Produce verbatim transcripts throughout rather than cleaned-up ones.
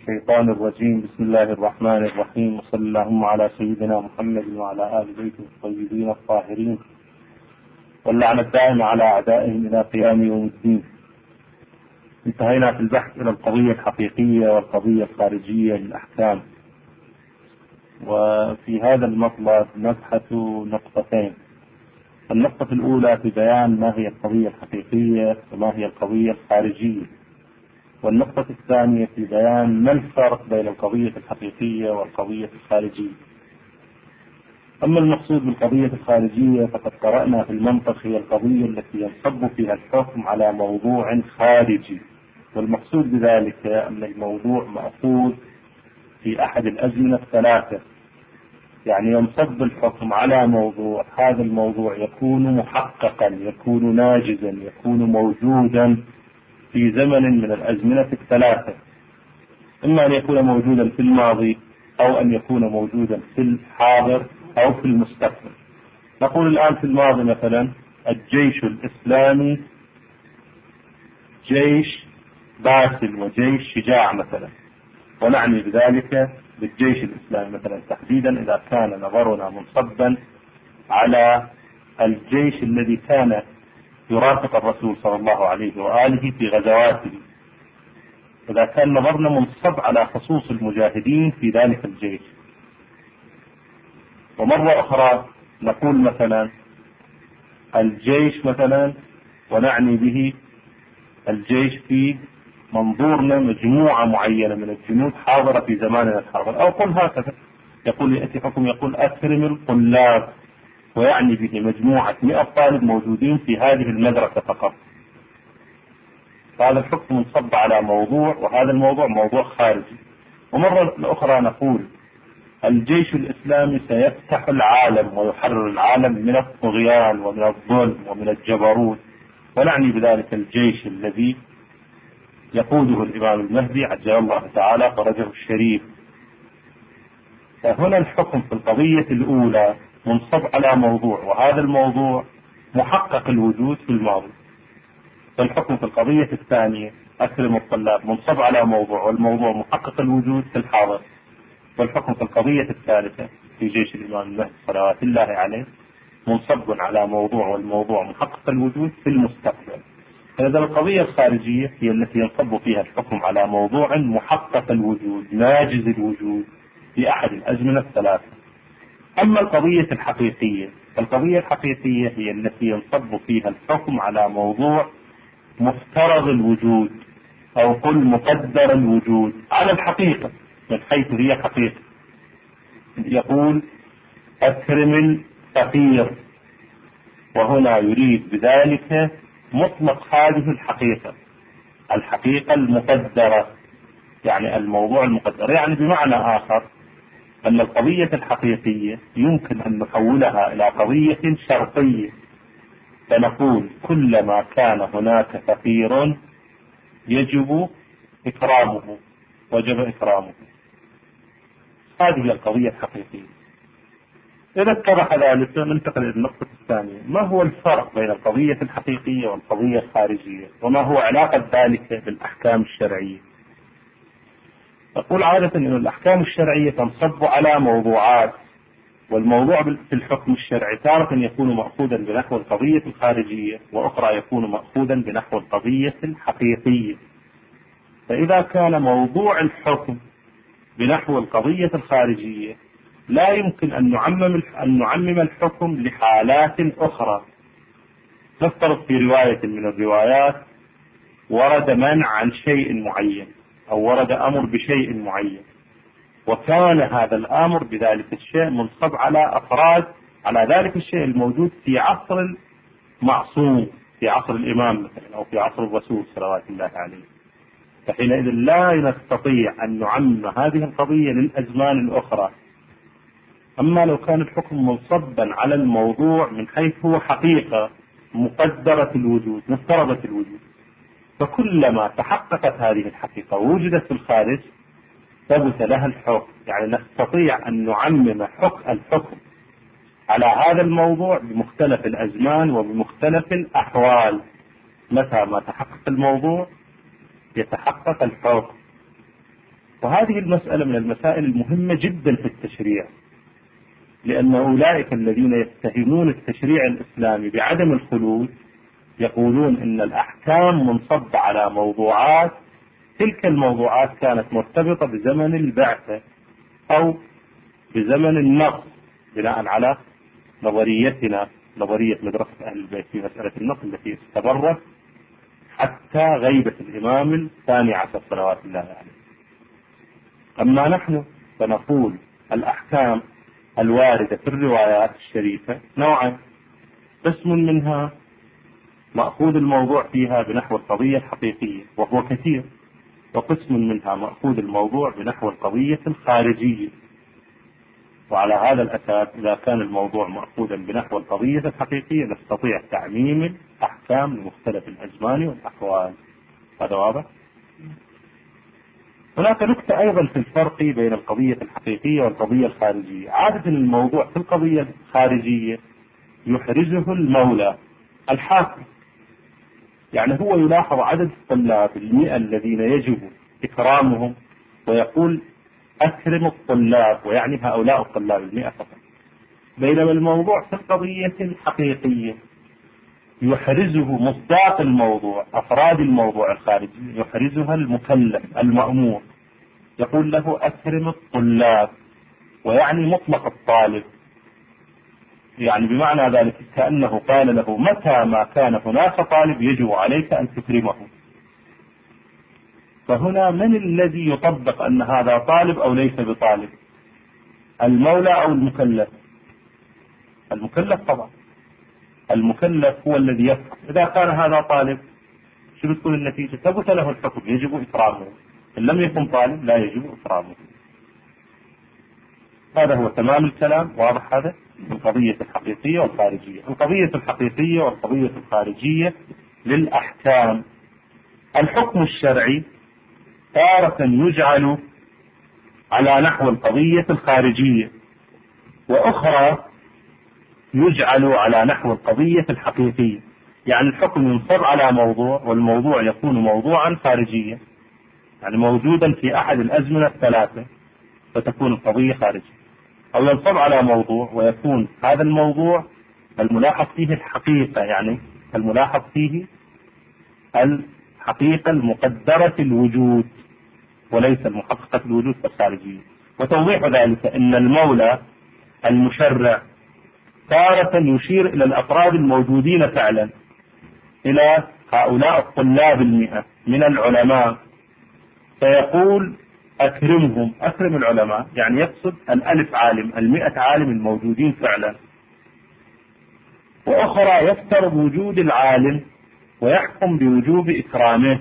الشيطان الرجيم. بسم الله الرحمن الرحيم، وصلى اللهم على سيدنا محمد وعلى آل بيته الطيبين الطاهرين، واللعنة الدائمة على أعدائهم إلى قيام يوم الدين. انتهينا في البحث إلى القضية الحقيقية والقضية الخارجية للأحكام، وفي هذا المطلب نبحث نقطتين. النقطة الأولى في بيان ما هي القضية الحقيقية وما هي القضية الخارجية، والنقطة الثانية في بيان ما الفرق بين القضية الحقيقية والقضية الخارجية. أما المقصود بالقضية الخارجية فقد قرأنا في المنطق هي القضية التي ينصب فيها الحكم على موضوع خارجي، والمقصود بذلك أن الموضوع مأخوذ في أحد الأزمنة الثلاثة، يعني ينصب الحكم على موضوع، هذا الموضوع يكون محققا، يكون ناجزا، يكون موجودا في زمن من الأزمنة الثلاثة، إما أن يكون موجودا في الماضي أو أن يكون موجودا في الحاضر أو في المستقبل. نقول الآن في الماضي مثلا الجيش الإسلامي جيش باسل وجيش شجاع مثلا، ونعني بذلك بالجيش الإسلامي مثلا تحديدا إذا كان نظرنا منصبا على الجيش الذي كان يرافق الرسول صلى الله عليه وآله في غزواته، إذا كان نظرنا منصب على خصوص المجاهدين في ذلك الجيش. ومرة أخرى نقول مثلا الجيش مثلا، ونعني به الجيش في منظورنا مجموعة معينة من الجنود حاضرة في زماننا الحاضر، أو قل هكذا يقول يأتي حكم يقول أكرم الطلاب، ويعني به مجموعة مئة طالب موجودين في هذه المدرسة فقط. هذا الحكم منصب على موضوع، وهذا الموضوع موضوع خارجي. ومرة أخرى نقول الجيش الإسلامي سيفتح العالم ويحرر العالم من الطغيان ومن الظلم ومن الجبروت، ونعني بذلك الجيش الذي يقوده الإمام المهدي عجل الله تعالى فرجه الشريف. فهنا الحكم في القضية الأولى منصب على موضوع، وهذا الموضوع محقق الوجود في الماضي. فالحكم في القضية الثانية أكرم الطلاب منصب على موضوع، والموضوع محقق الوجود في الحاضر. والحكم في القضية الثالثة في جيش الإمام المهدي صلوات الله عليه منصب على موضوع، والموضوع محقق الوجود في المستقبل. هذا القضية الخارجية هي التي ينصب فيها الحكم على موضوع محقق الوجود ناجز الوجود في أحد الأزمنة الثلاثة. أما القضية الحقيقية فالقضية الحقيقية هي التي ينصب فيها الحكم على موضوع مفترض الوجود، أو قل مقدر الوجود على الحقيقة من حيث هي حقيقة. يقول أكرم الفقير، وهنا يريد بذلك مطلق هذه الحقيقة، الحقيقة المقدرة، يعني الموضوع المقدر، يعني بمعنى آخر أن القضية الحقيقية يمكن أن نحولها إلى قضية شرطية، فنقول كلما كان هناك فقير يجب إكرامه، وجب إكرامه. هذه هي القضية الحقيقية. إذا اتضح ذلك ننتقل إلى النقطة الثانية، ما هو الفرق بين القضية الحقيقية والقضية الخارجية، وما هو علاقة ذلك بالأحكام الشرعية. نقول عادة أن الأحكام الشرعية تنصب على موضوعات، والموضوع في الحكم الشرعي تارة يكون مأخوذا بنحو القضية الخارجية، وأخرى يكون مأخوذا بنحو القضية الحقيقية. فإذا كان موضوع الحكم بنحو القضية الخارجية لا يمكن أن نعمم أن نعمم الحكم لحالات أخرى. نفترض في رواية من الروايات ورد منع عن شيء معين، أو ورد أمر بشيء معين، وكان هذا الأمر بذلك الشيء منصب على أفراد على ذلك الشيء الموجود في عصر المعصوم، في عصر الإمام مثلا، أو في عصر الرسول صلوات الله عليه. فحينئذ لا نستطيع أن نعمم هذه القضية للأزمان الأخرى. أما لو كان الحكم منصبا على الموضوع من حيث هو حقيقة مقدرة الوجود مفترضة الوجود، فكلما تحققت هذه الحقيقة ووجدت في الخارج ثبت لها الحكم، يعني نستطيع أن نعمم حكم الحكم على هذا الموضوع بمختلف الأزمان وبمختلف الأحوال. متى ما تحقق الموضوع يتحقق الحكم. وهذه المسألة من المسائل المهمة جدا في التشريع، لأن أولئك الذين يتهمون التشريع الإسلامي بعدم الخلود يقولون إن الأحكام منصبة على موضوعات، تلك الموضوعات كانت مرتبطة بزمن البعثة أو بزمن النص، بناء على نظريتنا نظرية مدرسة أهل البيت في مسألة النص التي استمرت حتى غيبة الإمام الثاني عشر صلوات الله عليه. أما نحن فنقول الأحكام الواردة في الروايات الشريفة نوعا، قسم منها مأخوذ الموضوع فيها بنحو القضية الحقيقية وهو كثير، وقسم منها مأخوذ الموضوع بنحو القضية الخارجية. وعلى هذا الأساس إذا كان الموضوع مأخوذا بنحو القضية الحقيقية نستطيع تعميم الأحكام لمختلف الأزمان والأحوال. هذا واضح؟ هناك نقطة أيضا في الفرق بين القضية الحقيقية والقضية الخارجية. عادة الموضوع في القضية الخارجية يحرزه المولى الحاكم، يعني هو يلاحظ عدد الطلاب المئة الذين يجب إكرامهم ويقول أكرم الطلاب، ويعني هؤلاء الطلاب المئة فقط. بينما الموضوع في القضية الحقيقية يحرزه مصداق الموضوع، أفراد الموضوع الخارجي يحرزها المكلف المأمور، يقول له أكرم الطلاب، ويعني مطلق الطالب، يعني بمعنى ذلك كأنه قال له متى ما كان هناك طالب يجب عليك أن تكرمه. فهنا من الذي يطبق أن هذا طالب أو ليس بطالب؟ المولى أو المكلف؟ المكلف طبعا. المكلف هو الذي يفهم. إذا كان هذا طالب شو بتكون النتيجة؟ ثبت له الحكم يجب إكرامه، إن لم يكن طالب لا يجب إكرامه. هذا هو تمام الكلام. واضح هذا؟ القضية الحقيقية والخارجية. القضية الحقيقية والقضية الخارجية للأحكام. الحكم الشرعي تارة يجعل على نحو القضية الخارجية، وأخرى يجعل على نحو القضية الحقيقية. يعني الحكم ينصب على موضوع، والموضوع يكون موضوعا خارجيا، يعني موجودا في أحد الأزمنة الثلاثة فتكون القضية خارجية، أو ينصب على موضوع ويكون هذا الموضوع الملاحظ فيه الحقيقة، يعني الملاحظ فيه الحقيقة المقدرة الوجود وليس المحققة الوجود الخارجية. وتوضيح ذلك أن المولى المشرع تارة يشير إلى الأفراد الموجودين فعلا، إلى هؤلاء الطلاب المئة من العلماء، فيقول أكرمهم، أكرم العلماء، يعني يقصد الألف عالم، المئة عالم الموجودين فعلا. وأخرى يفترض وجود العالم ويحكم بوجوب إكرامه،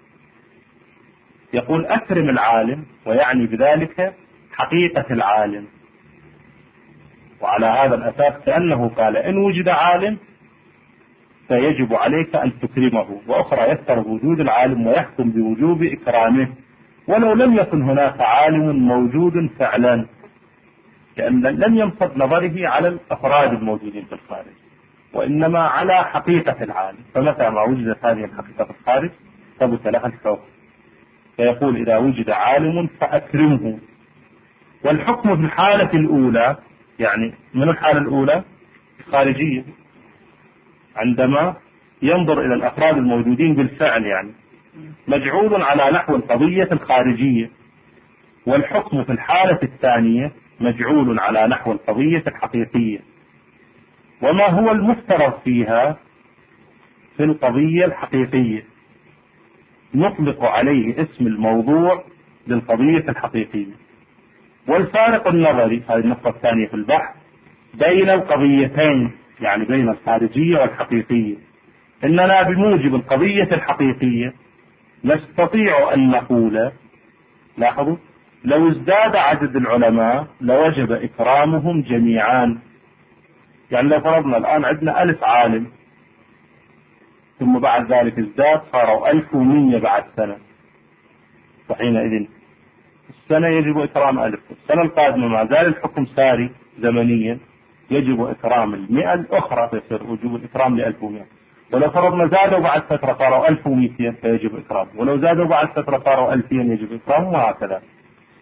يقول أكرم العالم، ويعني بذلك حقيقة العالم. وعلى هذا الأساس كأنه قال إن وجد عالم فيجب عليك أن تكرمه. وأخرى يفترض وجود العالم ويحكم بوجوب إكرامه ولو لم يكن هناك عالم موجود فعلا، لأن لم ينصب نظره على الأفراد الموجودين في الخارج، وإنما على حقيقة العالم. فمتى ما وجدت هذه الحقيقة في الخارج ثبت لها الحكم، فيقول إذا وجد عالم فأكرمه. والحكم في الحالة الأولى، يعني من الحالة الأولى خارجية، عندما ينظر إلى الأفراد الموجودين بالفعل، يعني مجعول على نحو القضية الخارجية. والحكم في الحالة الثانية مجعول على نحو القضية الحقيقية. وما هو المفترض فيها في القضية الحقيقية نطلق عليه اسم الموضوع للقضية الحقيقية. والفارق النظري، هذه النقطة الثانية في البحث، بين القضيتين، يعني بين الخارجية والحقيقية، إننا بموجب القضية الحقيقية نستطيع أن نقول، لاحظوا، لو ازداد عدد العلماء لوجب إكرامهم جميعا. يعني لو فرضنا الآن عندنا ألف عالم، ثم بعد ذلك ازداد صاروا ألف ومية بعد سنة، وحينئذ السنة يجب إكرام ألف. السنة القادمة ما زال الحكم ساري زمنيا، يجب إكرام المئة الأخرى، فيصير وجوب الإكرام لألف ومئة. ولو فرضنا زادوا بعد فترة صاروا ألف ومئتين فيجب إكرام، ولو زادوا بعد فترة صاروا ألفين يجب إكرام، وهكذا.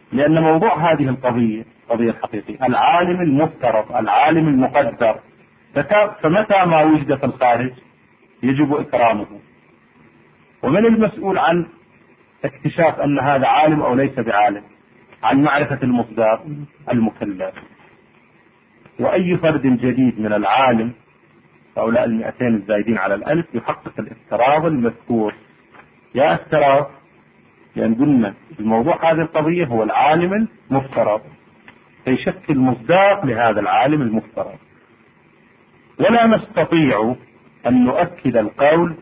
لأن موضوع هذه القضية قضية الحقيقية العالم المفترض العالم المقدر، فمتى ما وجد في الخارج يجب إكرامه. ومن المسؤول عن اكتشاف أن هذا عالم أو ليس بعالم؟ عن معرفة المصداق المكلف. وأي فرد جديد من العالم هؤلاء المئتين الزايدين على الألف يحقق الافتراض المذكور. يا افتراض، لأن قلنا الموضوع هذه القضية هو العالم المفترض، فيشكل مصداق لهذا العالم المفترض. ولا نستطيع أن نؤكد القول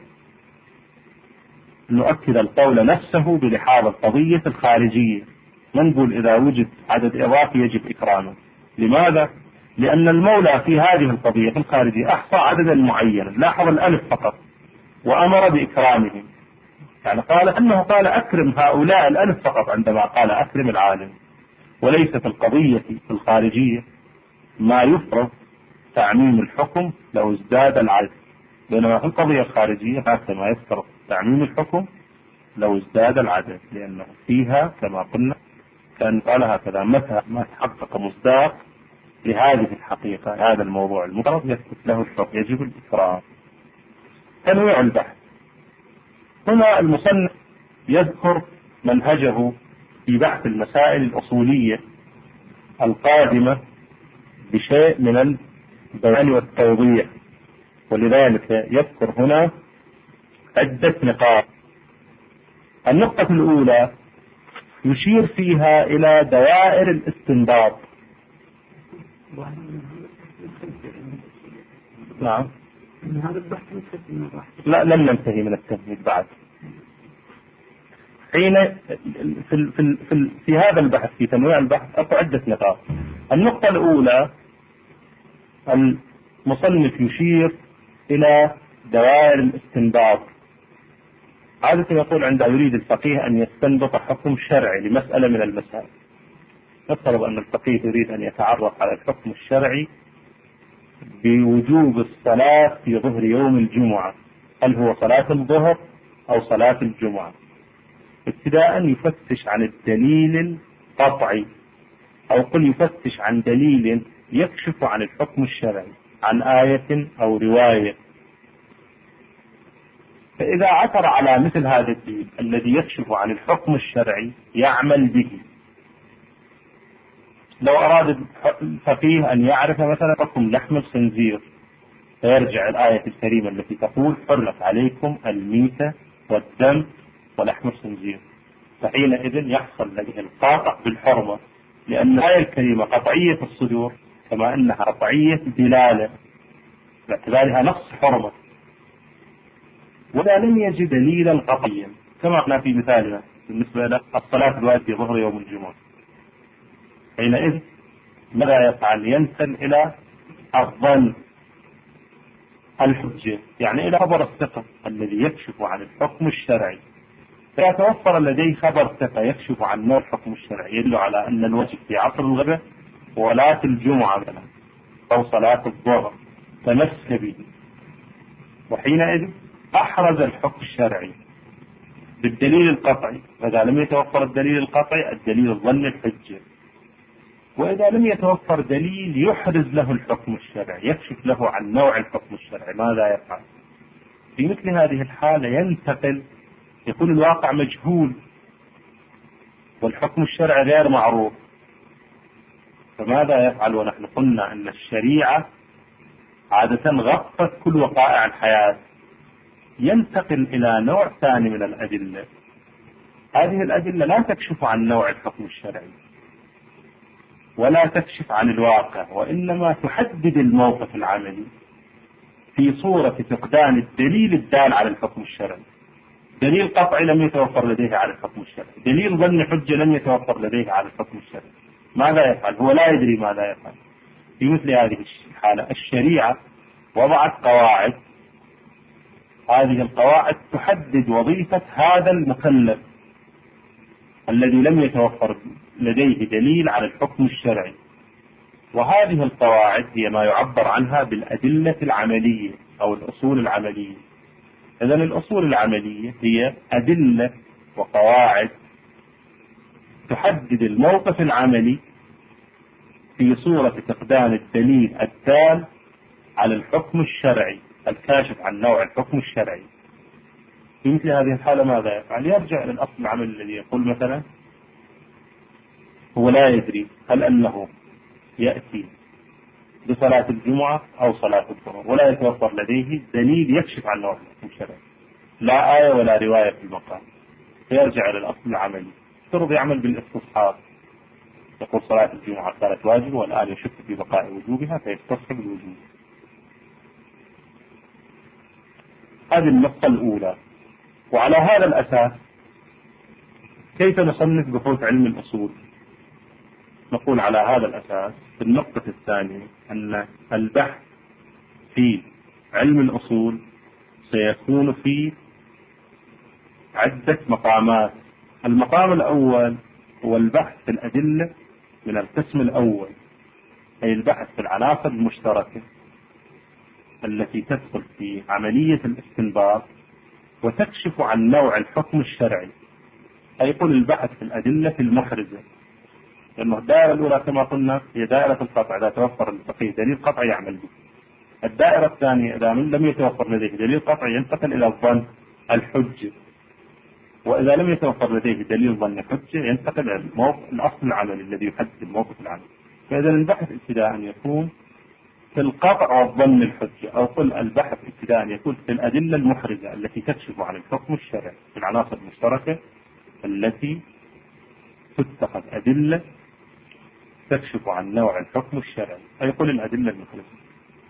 نؤكد القول نفسه بلحاظ القضية الخارجية. نقول إذا وجد عدد إضافي يجب إكرامه. لماذا؟ لأن المولى في هذه القضية الخارجية أحصى عددا معينا، لاحظ الألف فقط، وأمر بإكرامهم. يعني قال أنه قال أكرم هؤلاء الألف فقط عندما قال أكرم العالم، وليس في القضية في الخارجية ما يفرض تعميم الحكم لو ازداد العدد، بينما في القضية الخارجية هذا ما يفترض تعميم الحكم لو ازداد العدد، لأنه فيها كما قلنا كان قال هكذا: متى ما تحقق مصداق لهذه الحقيقة هذا الموضوع المفترض يثبت له الحكم يجب الإكرام. تنويع البحث. هنا المصنف يذكر منهجه في بحث المسائل الأصولية القادمة بشيء من البيان والتوضيح، ولذلك يذكر هنا عدة نقاط. النقطة الأولى يشير فيها إلى دوائر الاستنباط. نعم. لا، لم ننتهي من التمهيد بعد. حين في, في, في, في هذا البحث في تنويع البحث أكو عدة نقاط. النقطة الأولى المصنف يشير إلى دوائر الاستنباط. عادة يقول عندما يريد الفقيه أن يستنبط حكم شرعي لمسألة من المسائل، نفترض أن الفقيه يريد أن يتعرف على الحكم الشرعي بوجوب الصلاة في ظهر يوم الجمعة، هل هو صلاة الظهر أو صلاة الجمعة؟ ابتداء يفتش عن الدليل القطعي، أو قل يفتش عن دليل يكشف عن الحكم الشرعي، عن آية أو رواية. فإذا عثر على مثل هذا الدليل الذي يكشف عن الحكم الشرعي يعمل به. لو أراد الفقيه أن يعرف مثلا حكم لحم الخنزير، فيرجع الآية الكريمة التي تقول: حرمت عليكم الميتة والدم ولحم الخنزير، فحينئذ يحصل لديه القاطع بالحرمة، لأن الآية الكريمة قطعية الصدور كما أنها قطعية دلالة باعتبارها نص حرمة. ولا لم يجد دليلا قطعيا كما قلنا في مثالنا بالنسبة له الصلاة الواجبة في ظهر يوم الجمعة، حينئذ ماذا يفعل؟ ينسل إلى الظن الحجة، يعني إلى خبر الثقة الذي يكشف عن الحكم الشرعي. فيتوفر لديه خبر ثقة يكشف عن نوع الحكم الشرعي يدل على أن الواجب في عصر الغداء ولاة الجمعة مثلا أو صلاة الظهر، تمسك به، وحينئذ أحرز الحكم الشرعي بالدليل القطعي. فإذا لم يتوفر الدليل القطعي الدليل الظن الحجة. وإذا لم يتوفر دليل يحرز له الحكم الشرعي يكشف له عن نوع الحكم الشرعي، ماذا يفعل؟ في مثل هذه الحالة ينتقل، يكون الواقع مجهول والحكم الشرعي غير معروف، فماذا يفعل؟ ونحن قلنا أن الشريعة عادة غطت كل وقائع الحياة. ينتقل إلى نوع ثاني من الأدلة. هذه الأدلة لا تكشف عن نوع الحكم الشرعي ولا تكشف عن الواقع، وإنما تحدد الموقف العملي في صورة فقدان الدليل الدال على الحكم الشرعي. دليل قطعي لم يتوفر لديه على الحكم الشرعي، دليل ظن حجة لم يتوفر لديه على الحكم الشرعي، ماذا يفعل؟ هو لا يدري ماذا يفعل. في مثل هذه الحالة الشريعة وضعت قواعد، هذه القواعد تحدد وظيفة هذا المكلف الذي لم يتوفر لديه دليل على الحكم الشرعي، وهذه القواعد هي ما يعبر عنها بالأدلة العملية أو الأصول العملية. إذن الأصول العملية هي أدلة وقواعد تحدد الموقف العملي في صورة فقدان الدليل الدال على الحكم الشرعي الكاشف عن نوع الحكم الشرعي. في مثل هذه الحالة ماذا يفعل؟ يرجع إلى الأصل العملي الذي يقول مثلا هو لا يدري هل أنه يأتي بصلاة الجمعة أو صلاة الظهر، ولا يتوفر لديه دليل يكشف عن نوع الحكم الشرعي، لا آية ولا رواية في المقام، فيرجع إلى الأصل العملي. افترض يعمل بالاستصحاب، يقول صلاة الجمعة كانت واجبة والآن يشك في بقاء وجوبها فيستصحب الوجوب. هذه النقطة الأولى. وعلى هذا الأساس كيف نصنف بحوث علم الأصول؟ نقول على هذا الأساس في النقطة الثانية أن البحث في علم الأصول سيكون في عدة مقامات. المقام الأول هو البحث في الأدلة من القسم الأول، أي البحث في العناصر المشتركة التي تدخل في عملية الاستنباط وتكشف عن نوع الحكم الشرعي، أي يقول البحث في الأدلة المحرزة، لأنه الدائرة الأولى كما قلنا هي دائرة القطع، إذا توفر الفقيه دليل قطعي يعمل به. الدائرة الثانية إذا لم يتوفر لديه دليل قطعي ينتقل إلى الظن الحجة، وإذا لم يتوفر لديه دليل ظن حجة ينتقل إلى الأصل العملي الذي يحدد الموقف العملي. فإذا البحث ابتداء يكون في القطع والظن الحجة، أو قل البحث ابتداء يكون في الأدلة المحرزة التي تكشف عن الحكم الشرعي في العناصر المشتركة التي تتخذ أدلة تكشف عن نوع الحكم الشرعي، أي قل الأدلة المحرزة.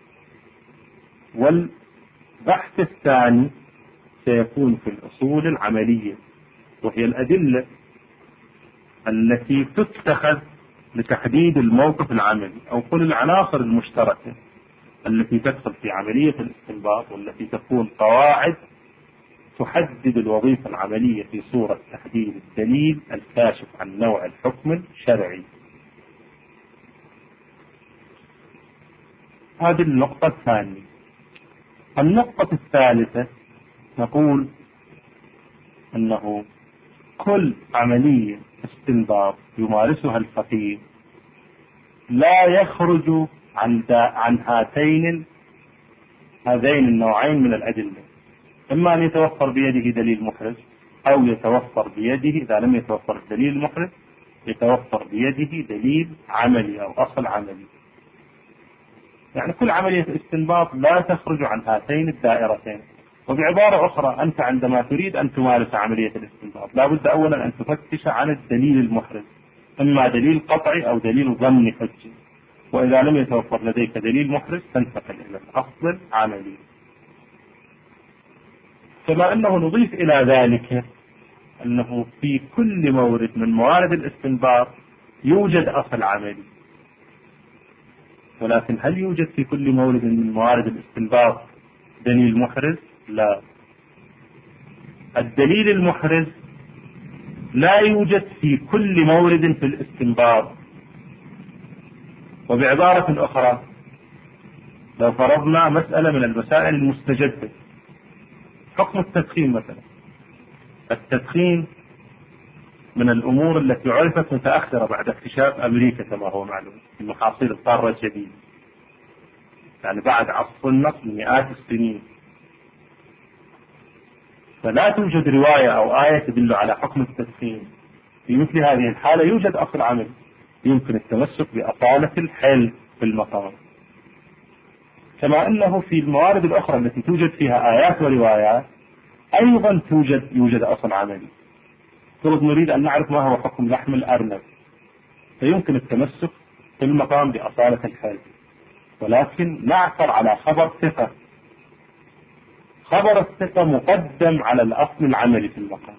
والبحث الثاني سيكون في الأصول العملية، وهي الأدلة التي تتخذ لتحديد الموقف العملي، أو قل العناصر المشتركة التي تدخل في عملية الاستنباط والتي تكون قواعد تحدد الوظيفة العملية في صورة تحديد الدليل الكاشف عن نوع الحكم الشرعي. هذه النقطة الثانية. النقطة الثالثة نقول أنه كل عملية استنباط يمارسها الفقيه لا يخرج عن عن هاتين هذين النوعين من الأدلة، إما أن يتوفر بيده دليل محرز، أو يتوفر بيده إذا لم يتوفر الدليل المحرز يتوفر بيده دليل عملي أو أصل عملي. يعني كل عملية استنباط لا تخرج عن هاتين الدائرتين. وبعبارة أخرى أنت عندما تريد أن تمارس عملية الاستنباط لا بد أولا أن تفتش عن الدليل المحرز، إما دليل قطعي أو دليل ظني حجي، وإذا لم يتوفر لديك دليل محرز تنتقل إلى الأصل العملي. كما أنه نضيف إلى ذلك أنه في كل مورد من موارد الاستنباط يوجد أصل عملي، ولكن هل يوجد في كل مورد من موارد الاستنباط دليل محرز؟ لا. الدليل المحرز لا يوجد في كل مورد في الاستنباط. وبعبارة أخرى لو فرضنا مسألة من المسائل المستجدة، حكم التدخين مثلا، التدخين من الأمور التي عرفت متأخرة بعد اكتشاف أمريكا كما هو معلوم، المحاصيل القارة الجديدة، يعني بعد عصر النفط مئات السنين، فلا توجد رواية أو آية تدل على حكم التدخين. في مثل هذه الحالة يوجد أصل عمل، يمكن التمسك بأصالة الحل في المقام. كما أنه في الموارد الأخرى التي توجد فيها آيات وروايات أيضا توجد يوجد أصل عملي. فرض نريد أن نعرف ما هو حكم لحم الأرنب، فيمكن التمسك في المقام بأصالة الحل، ولكن نعثر على خبر ثقة. خبر الثقة مقدم على الأصل العملي في المقام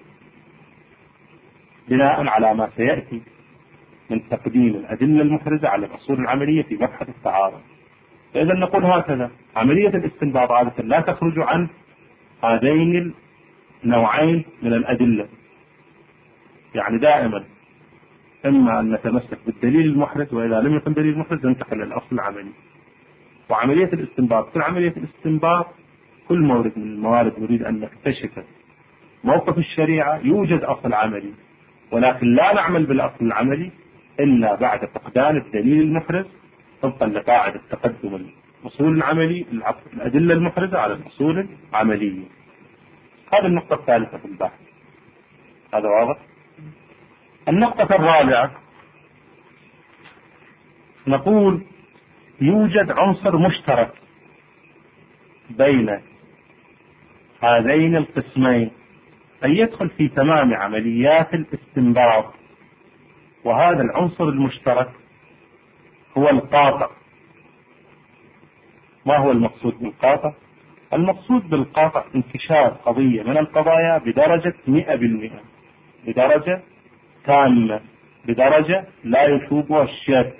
بناء على ما سيأتي من تقديم الأدلة المحرزة على الأصول العملية في مبحث التعارض. فإذا نقول هكذا: عملية الاستنباط عادة لا تخرج عن هذين النوعين من الأدلة، يعني دائما إما أن نتمسك بالدليل المحرز، وإذا لم يكن دليل محرز ننتقل إلى الأصل العملي. وعملية الاستنباط في عملية الاستنباط كل مورد من الموارد نريد أن نكتشف موقف الشريعة يوجد أصل عملي، ولكن لا نعمل بالأصل العملي إلا بعد فقدان الدليل المحرز طبقا لقاعدة تقدم الأصول العملي الأدلة المحرزة على الأصول العملية. هذه النقطة الثالثة في البحث. هذا واضح؟ النقطة الرابعة نقول يوجد عنصر مشترك بين هذين القسمين أن يدخل في تمام عمليات الاستنباط، وهذا العنصر المشترك هو القاطع. ما هو المقصود بالقاطع؟ المقصود بالقاطع انكشاف قضية من القضايا بدرجة مئة بالمئة، بدرجة تامة، بدرجة لا يشوبها الشك.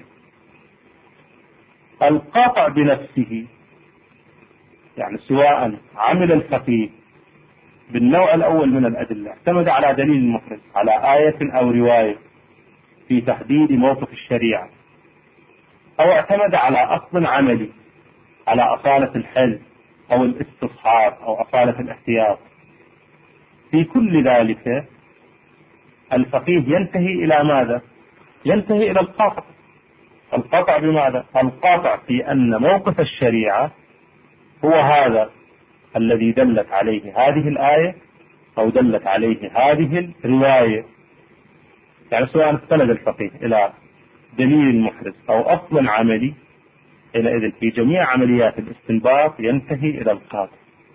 القاطع بنفسه يعني سواء عمل الفقيه بالنوع الأول من الأدلة اعتمد على دليل محرز، على آية أو رواية في تحديد موقف الشريعة، أو اعتمد على أصل عملي، على أصالة الحل أو الاستصحاب أو أصالة الاحتياط، في كل ذلك الفقيه ينتهي إلى ماذا؟ ينتهي إلى القاطع. القاطع بماذا؟ القاطع في أن موقف الشريعة هو هذا الذي دلت عليه هذه الآية أو دلت عليه هذه الرواية. يعني سواء استند الفقيه إلى دليل محرز أو أصل عملي، إلى إذن في جميع عمليات الاستنباط ينتهي إلى القاطع.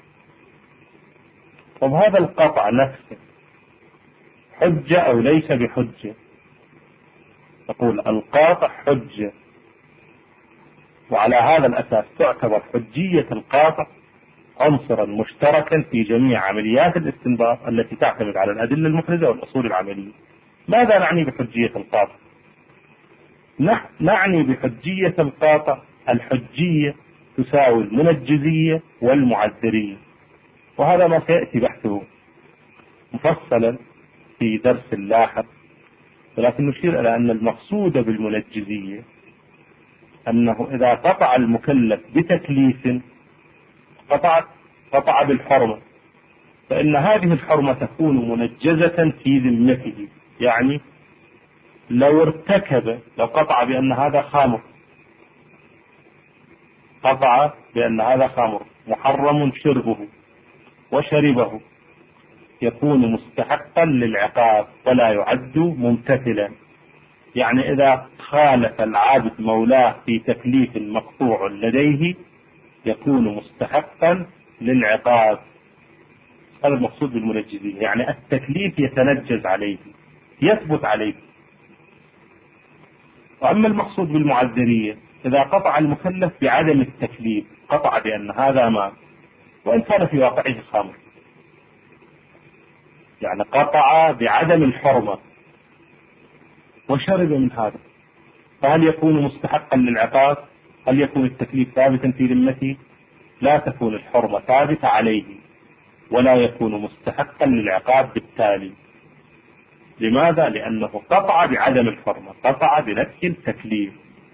طب هذا القطع نفسه حجة أو ليس بحجة؟ نقول القاطع حجة، وعلى هذا الأساس تعتبر حجية القاطع عنصرا مشتركا في جميع عمليات الاستنباط التي تعتمد على الأدلة المحرزة والأصول العملية. ماذا نعني بحجية القاطع؟ نعني بحجية القاطع الحجية تساوي المنجزية والمعذرية، وهذا ما سيأتي بحثه مفصلا في درس لاحق، ولكن نشير إلى أن المقصود بالمنجزية أنه إذا قطع المكلف بتكليف قطع قطع بالحرمة، فإن هذه الحرمة تكون منجزة في ذمته. يعني لو ارتكب، لو قطع بأن هذا خمر، قطع بأن هذا خمر محرم شربه وشربه، يكون مستحقا للعقاب ولا يعد ممتثلا. يعني إذا خالف العبد مولاه في تكليف مقطوع لديه يكون مستحقا للعقاب. هذا المقصود بالمنجزين، يعني التكليف يتنجز عليه، يثبت عليه. وأما المقصود بالمعذرية إذا قطع المكلف بعدم التكليف، قطع بأن هذا ما وإن كان في واقعه خمر، يعني قطع بعدم الحرمة وشرب من هذا، فهل يكون مستحقا للعقاب؟ هل يكون التكليف ثابتا في ذمته؟ لا تكون الحرمة ثابتة عليه ولا يكون مستحقا للعقاب بالتالي. لماذا؟ لأنه قطع بعدم الحرمة، قطع بنفس التكليف،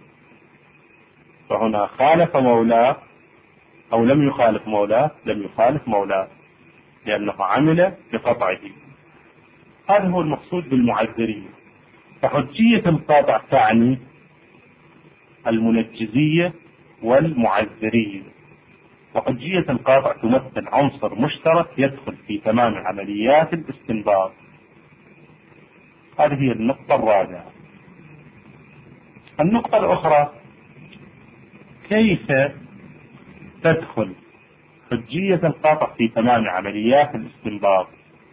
فهنا خالف مولاه أو لم يخالف مولاه، لم يخالف مولاه لأنه عمل بقطعه. هذا هو المقصود بالمعذرية. فحجية القاطع تعني المنجزية والمعذرية، وحجية القاطع تمثل عنصر مشترك يدخل في تمام عمليات الاستنباط. هذه هي النقطة الرابعة. النقطة الأخرى كيف تدخل حجية القاطع في تمام عمليات الاستنباط؟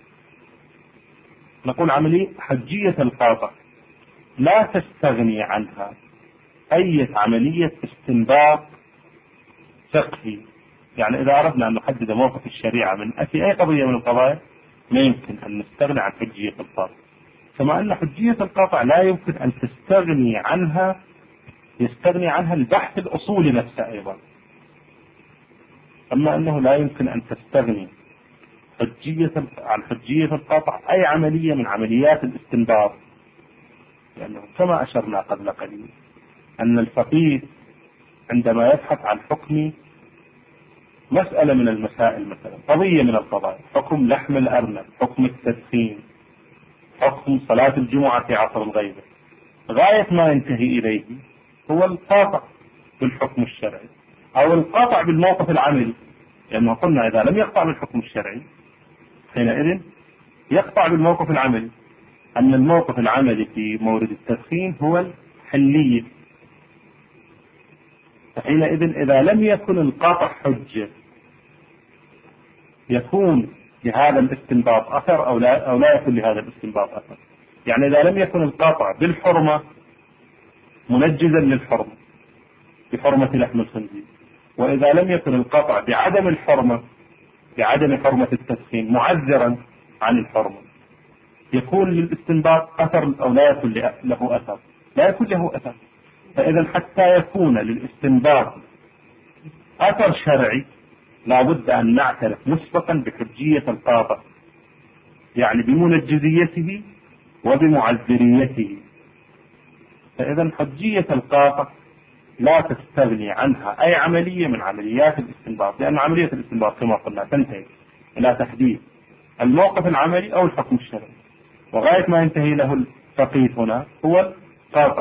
نقول عملية حجية القاطع لا تستغني عنها أي عملية استنباط فقهي. يعني إذا أردنا أن نحدد موقف الشريعة من في أي قضية من القضايا لا يمكن أن نستغني عن حجية القاطع، كما أن حجية القاطع لا يمكن أن تستغني عنها يستغني عنها البحث الأصولي نفسه أيضا. أما أنه لا يمكن أن تستغني حجية عن حجية القاطع أي عملية من عمليات الاستنباط، لأنه كما أشرنا قبل قليل أن الفقيه عندما يبحث عن حكم مسألة من المسائل، مثلا قضية من القضايا، حكم لحم الأرنب، حكم التدخين، حكم صلاة الجمعة في عصر الغيبة، غاية ما ينتهي إليه هو القاطع بالحكم الشرعي أو القاطع بالموقف العملي، لأنه قلنا إذا لم يقطع بالحكم الشرعي حينئذ يقطع بالموقف العملي، أن الموقف العملي في مورد التدخين هو الحلية. فحينئذ إذا لم يكن القاطع حجة يكون لهذا الاستنباط أثر أو لا, أو لا يكون لهذا الاستنباط أثر. يعني إذا لم يكن القاطع بالحرمة منجزا للحرمة بحرمة لحم الخنزير، وإذا لم يكن القاطع بعدم الحرمة بعدم حرمة التدخين معذرا عن الحرمة، يكون للاستنباط أثر أو لا يكون له أثر؟ لا يكون له أثر. فإذا حتى يكون للاستنباط أثر شرعي لا بد أن نعترف مسبقا بحجية القاطع، يعني بمنجزيته وبمعذريته. فإذا حجية القاطع لا تستغني عنها أي عملية من عمليات الاستنباط، لأن عملية الاستنباط كما قلنا تنتهي إلى تحديد الموقف العملي أو الحكم الشرعي، وغاية ما ينتهي له الفقيه هنا هو القاطع.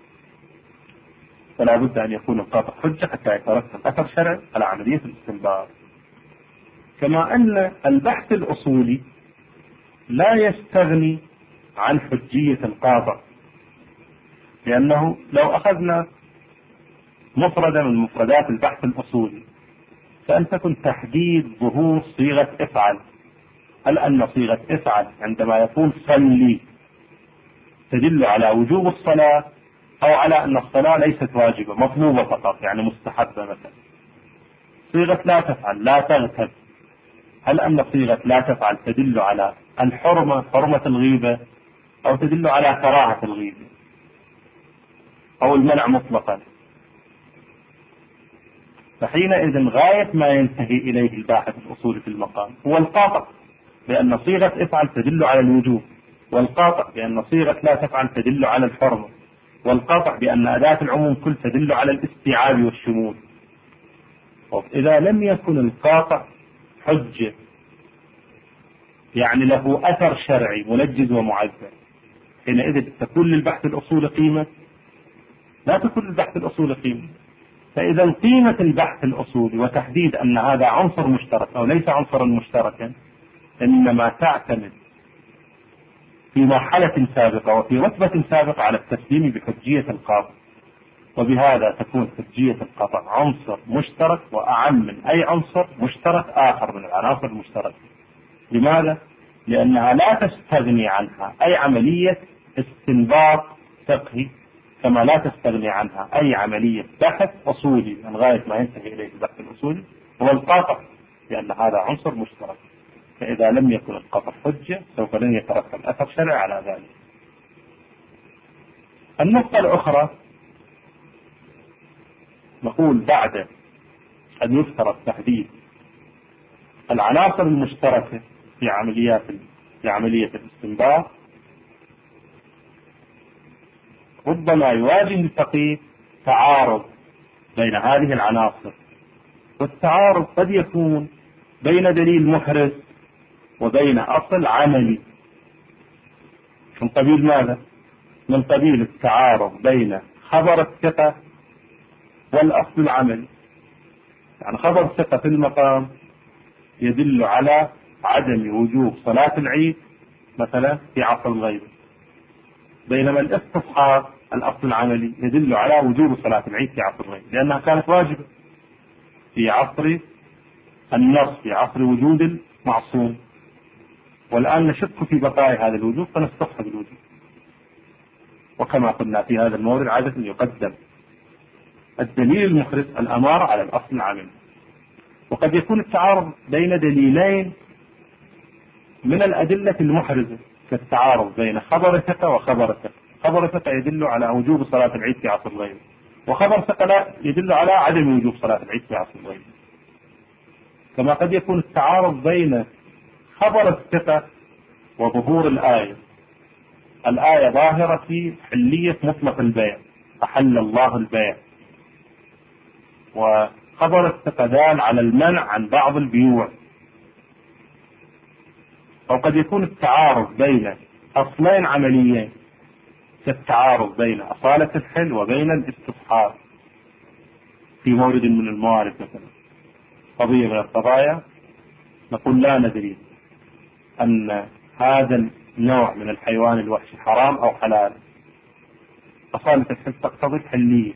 فلا بد أن يكون القاطع حجة حتى يترتب أثر شرعي على عملية الاستنباط. كما أن البحث الأصولي لا يستغني عن حجية القاطع، لأنه لو أخذنا مفردة من مفردات البحث الأصولي فأن تكون تحديد ظهور صيغة افعل، هل أن صيغة افعل عندما يكون صلي تدل على وجوب الصلاة أو على أن الصلاة ليست واجبة مطلوبة فقط يعني مستحبة؟ مثلا صيغة لا تفعل لا تغتب، هل أن صيغة لا تفعل تدل على الحرمة حرمة الغيبة أو تدل على كراهة الغيبة أو المنع مطلقا؟ فحينئذ غاية ما ينتهي إليه الباحث الأصولي في المقام هو القاطع بأن صيغة افعل تدل على الوجوب، والقاطع بأن صيغة لا تفعل تدل على الحرمة، والقاطع بأن أداة العموم كل تدل على الاستيعاب والشمول. إذا لم يكن القاطع حجة يعني له أثر شرعي منجز ومعذر، حينئذ تكون للبحث الأصولي قيمة؟ لا تكون للبحث الأصولي قيمة. فإذا قيمة البحث الأصولي وتحديد أن هذا عنصر مشترك أو ليس عنصرا مشتركا إنما تعتمد في مرحلة سابقة وفي رتبة سابقة على التسليم بحجية القاطع، وبهذا تكون حجية القاطع عنصر مشترك وأعم من أي عنصر مشترك آخر من العناصر المشتركة. لماذا؟ لأنها لا تستغني عنها أي عملية استنباط فقهي، كما لا تستغني عنها أي عملية بحث أصولي من غاية ما ينتهي إليه البحث الأصولي هو القاطع، لأن هذا عنصر مشترك. فإذا لم يكن القاطع حجة سوف لن يترتب أثر شرعي على ذلك. النقطة الأخرى نقول بعد أن يفترض تحديد العناصر المشتركة في عمليات في عملية الاستنباط، ربما يواجه الفقيه تعارض بين هذه العناصر، والتعارض قد يكون بين دليل محرز وبين أصل عملي. من قبيل ماذا؟ من قبيل التعارض بين خبر الثقة والأصل العملي. يعني خبر الثقة في المقام يدل على عدم وجوب صلاة العيد مثلا في عصر الغيبة، بينما الاستصحاب الأصل العملي يدل على وجوب صلاة العيد في عصر الغيبة لأنها كانت واجبة في عصر النص في عصر وجود المعصوم، والآن نشك في بقاء هذا الوجوب فنستصحب الوجوب. وكما قلنا في هذا المورد عادة يقدم الدليل المخرج الأمارة على الأصل العملي. وقد يكون التعارض بين دليلين من الأدلة المحرزة كالتعارض بين خبر ثقة وخبر ثقة. خبر ثقة يدل على وجوب صلاة العيد في عصر الغيبة، وخبر ثقة لا يدل على عدم وجوب صلاة العيد في عصر الغيبة. كما قد يكون التعارض بين خبر الثقة وظهور الآية. الآية ظاهرة في حلية مطلق البيع، أحل الله البيع، وخبر الثقة دال على المنع عن بعض البيوع. أو قد يكون التعارض بين أصلين عمليين كالتعارض بين أصالة الحل وبين الاستصحاب في مورد من الموارد، مثلا قضية من القضايا نقول لا ندري أن هذا النوع من الحيوان الوحشي حرام أو حلال، أصالة الحل تقتضي الحلية،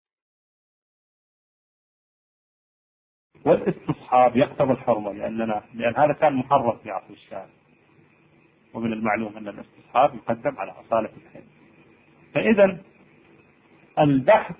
والاستصحاب يقتضي الحرمة، لأننا لأن هذا كان محرم في عصر الشارع، ومن المعلوم أن الاستصحاب يقدم على أصالة الحل. فإذا البحث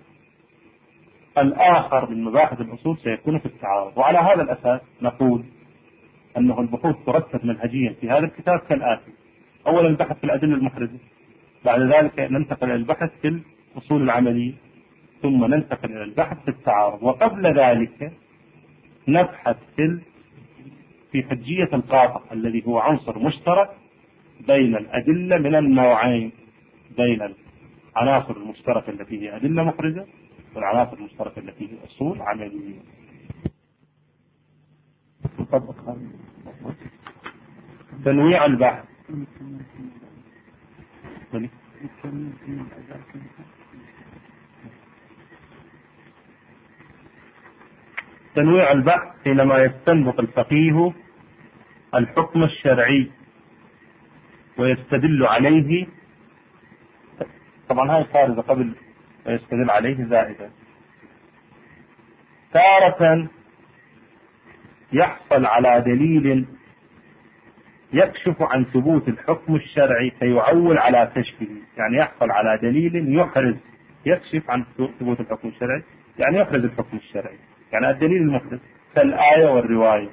الآخر من مباحث الأصول سيكون في التعارض، وعلى هذا الأساس نقول أنه البحوث ترتب منهجيا في هذا الكتاب كالآتي: أولا البحث في الأدلة المحرزة، بعد ذلك ننتقل إلى البحث في الأصول العملية، ثم ننتقل إلى البحث في التعارض، وقبل ذلك نبحث في في حجية القاطع الذي هو عنصر مشترك بين الأدلة من النوعين، بين العناصر المشتركة التي هي أدلة محرزة والعناصر المشتركة التي هي أصول عملية. تنويع البحث. تنويع البحث حينما يستنبط الفقيه الحكم الشرعي ويستدل عليه، طبعا هاي خارجة قبل ويستدل عليه زائدة. تارة يحصل على دليل يكشف عن ثبوت الحكم الشرعي فيعول على كشفه، يعني يحصل على دليل يحرز، يكشف عن ثبوت الحكم الشرعي يعني يحرز الحكم الشرعي، يعني الدليل المحرز كالآية والرواية.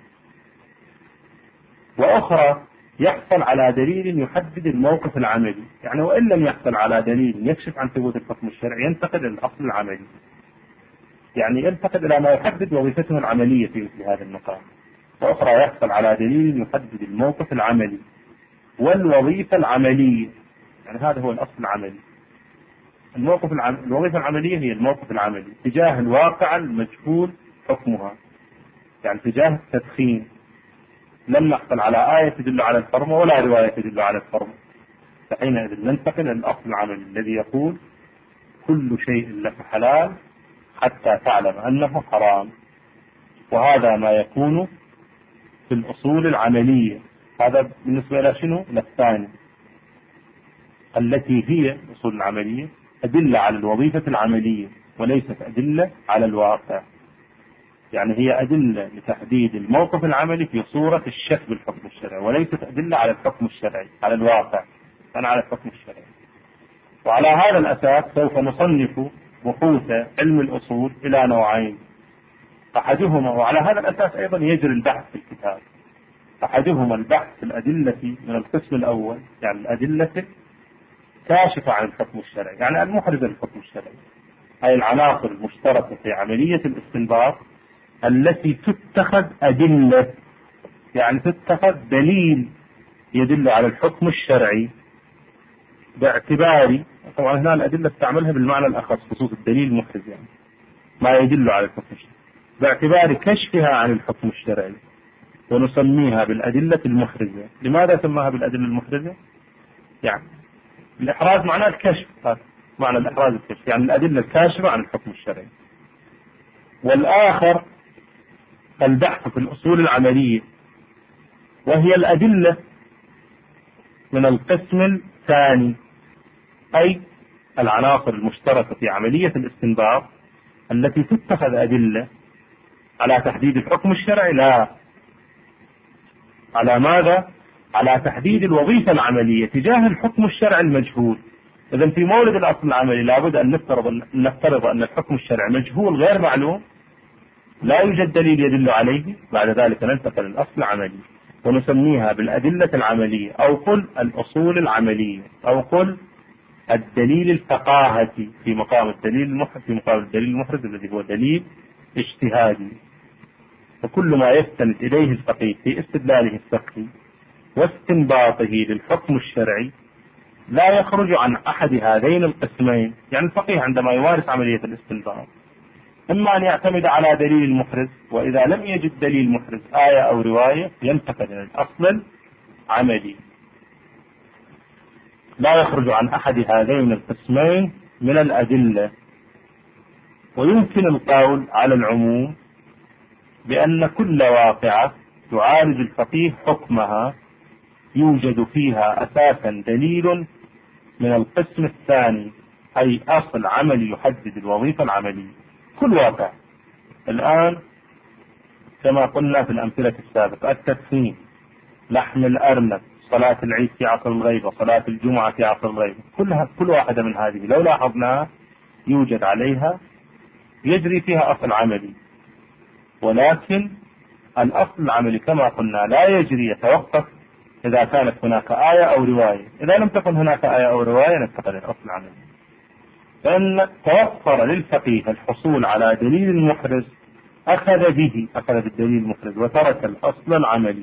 وأخرى يحصل على دليل يحدد الموقف العملي، يعني وإن لم يحصل على دليل يكشف عن ثبوت الحكم الشرعي ينتقل إلى الأصل العملي، يعني ينتقل إلى ما يحدد وظيفته العملية في مثل هذا المقام. وأخرى يحصل على دليل يحدد الموقف العملي والوظيفة العملية، يعني هذا هو الأصل العملي. الموقف العم... الوظيفة العملية هي الموقف العملي تجاه الواقع المجهول حكمها، يعني تجاه التدخين لم نحصل على آية تدل على الحرمة ولا رواية تدل على الحرمة، فحينئذ ننتقل إلى الأصل العملي الذي يقول كل شيء لك حلال حتى تعلم أنه حرام. وهذا ما يكون في الأصول العملية. هذا بالنسبة إلى شنو؟ للثاني التي هي الأصول العملية أدلة على الوظيفة العملية وليست أدلة على الواقع، يعني هي أدلة لتحديد الموقف العملي في صورة الشك بالحكم الشرعي، وليست أدلة على الحكم الشرعي على الواقع، أنا على الحكم الشرعي. وعلى هذا الأساس سوف نصنف بحوث علم الأصول إلى نوعين، أحدهما، وعلى هذا الأساس أيضا يجري البحث في الكتاب، أحدهما البحث في الأدلة من القسم الأول، يعني الأدلة كاشفة عن الحكم الشرعي، يعني المحرزة للحكم الشرعي، أي العناصر المشتركة في عملية الاستنباط التي تتخذ أدلة، يعني تتخذ دليل يدل على الحكم الشرعي باعتبار، طبعا هنا الأدلة استعملها بالمعنى الأخص خصوص الدليل المحرز، يعني ما يدل على الحكم الشرعي باعتبار كشفها عن الحكم الشرعي، ونسميها بالأدلة المحرزة. لماذا سماها بالأدلة المحرزة؟ يعني الإحراز معناه الكشف، معنى الإحراز الكشف، يعني الأدلة الكاشفة عن الحكم الشرعي. والآخر البحث في الأصول العملية، وهي الأدلة من القسم الثاني، أي العناصر المشتركة في عملية الاستنباط التي تتخذ أدلة على تحديد الحكم الشرعي، لا على ماذا؟ على تحديد الوظيفة العملية تجاه الحكم الشرعي المجهول. إذن في مورد الأصل العملي لابد أن نفترض أن نفترض أن الحكم الشرعي مجهول غير معلوم، لا يوجد دليل يدل عليه، بعد ذلك ننتقل للأصل العملي ونسميها بالأدلة العملية، أو قل الأصول العملية، أو قل الدليل الفقاهتي في مقام الدليل المحرز، في مقام الدليل المحرز الذي هو دليل اجتهادي. وكل ما يستند إليه الفقيه في استدلاله الفقهي واستنباطه للحكم الشرعي لا يخرج عن أحد هذين القسمين. يعني الفقيه عندما يمارس عملية الاستنباط إما أن يعتمد على دليل المحرز، وإذا لم يجد دليل محرز آية أو رواية ينتقل إلى الأصل العملي. لا يخرج عن أحد هذين القسمين من الأدلة. ويمكن القول على العموم بأن كل واقعة تعالج الفقيه حكمها يوجد فيها أساسا دليل من القسم الثاني، أي أصل عملي يحدد الوظيفة العملية. كل واقع الآن كما قلنا في الأمثلة السابقة، التدخين، لحم الأرنب، صلاة العيد في عصر الغيبة، صلاة الجمعة في عصر الغيبة، كلها كل واحدة من هذه لو لاحظناها يوجد عليها يجري فيها أصل عملي، ولكن الأصل العملي كما قلنا لا يجري، يتوقف إذا كانت هناك آية أو رواية. إذا لم تكن هناك آية أو رواية ننتقل الأصل العملي. فإن توفر للفقيه الحصول على دليل محرز أخذ به، أخذ بالدليل المحرز وترك الأصل العملي،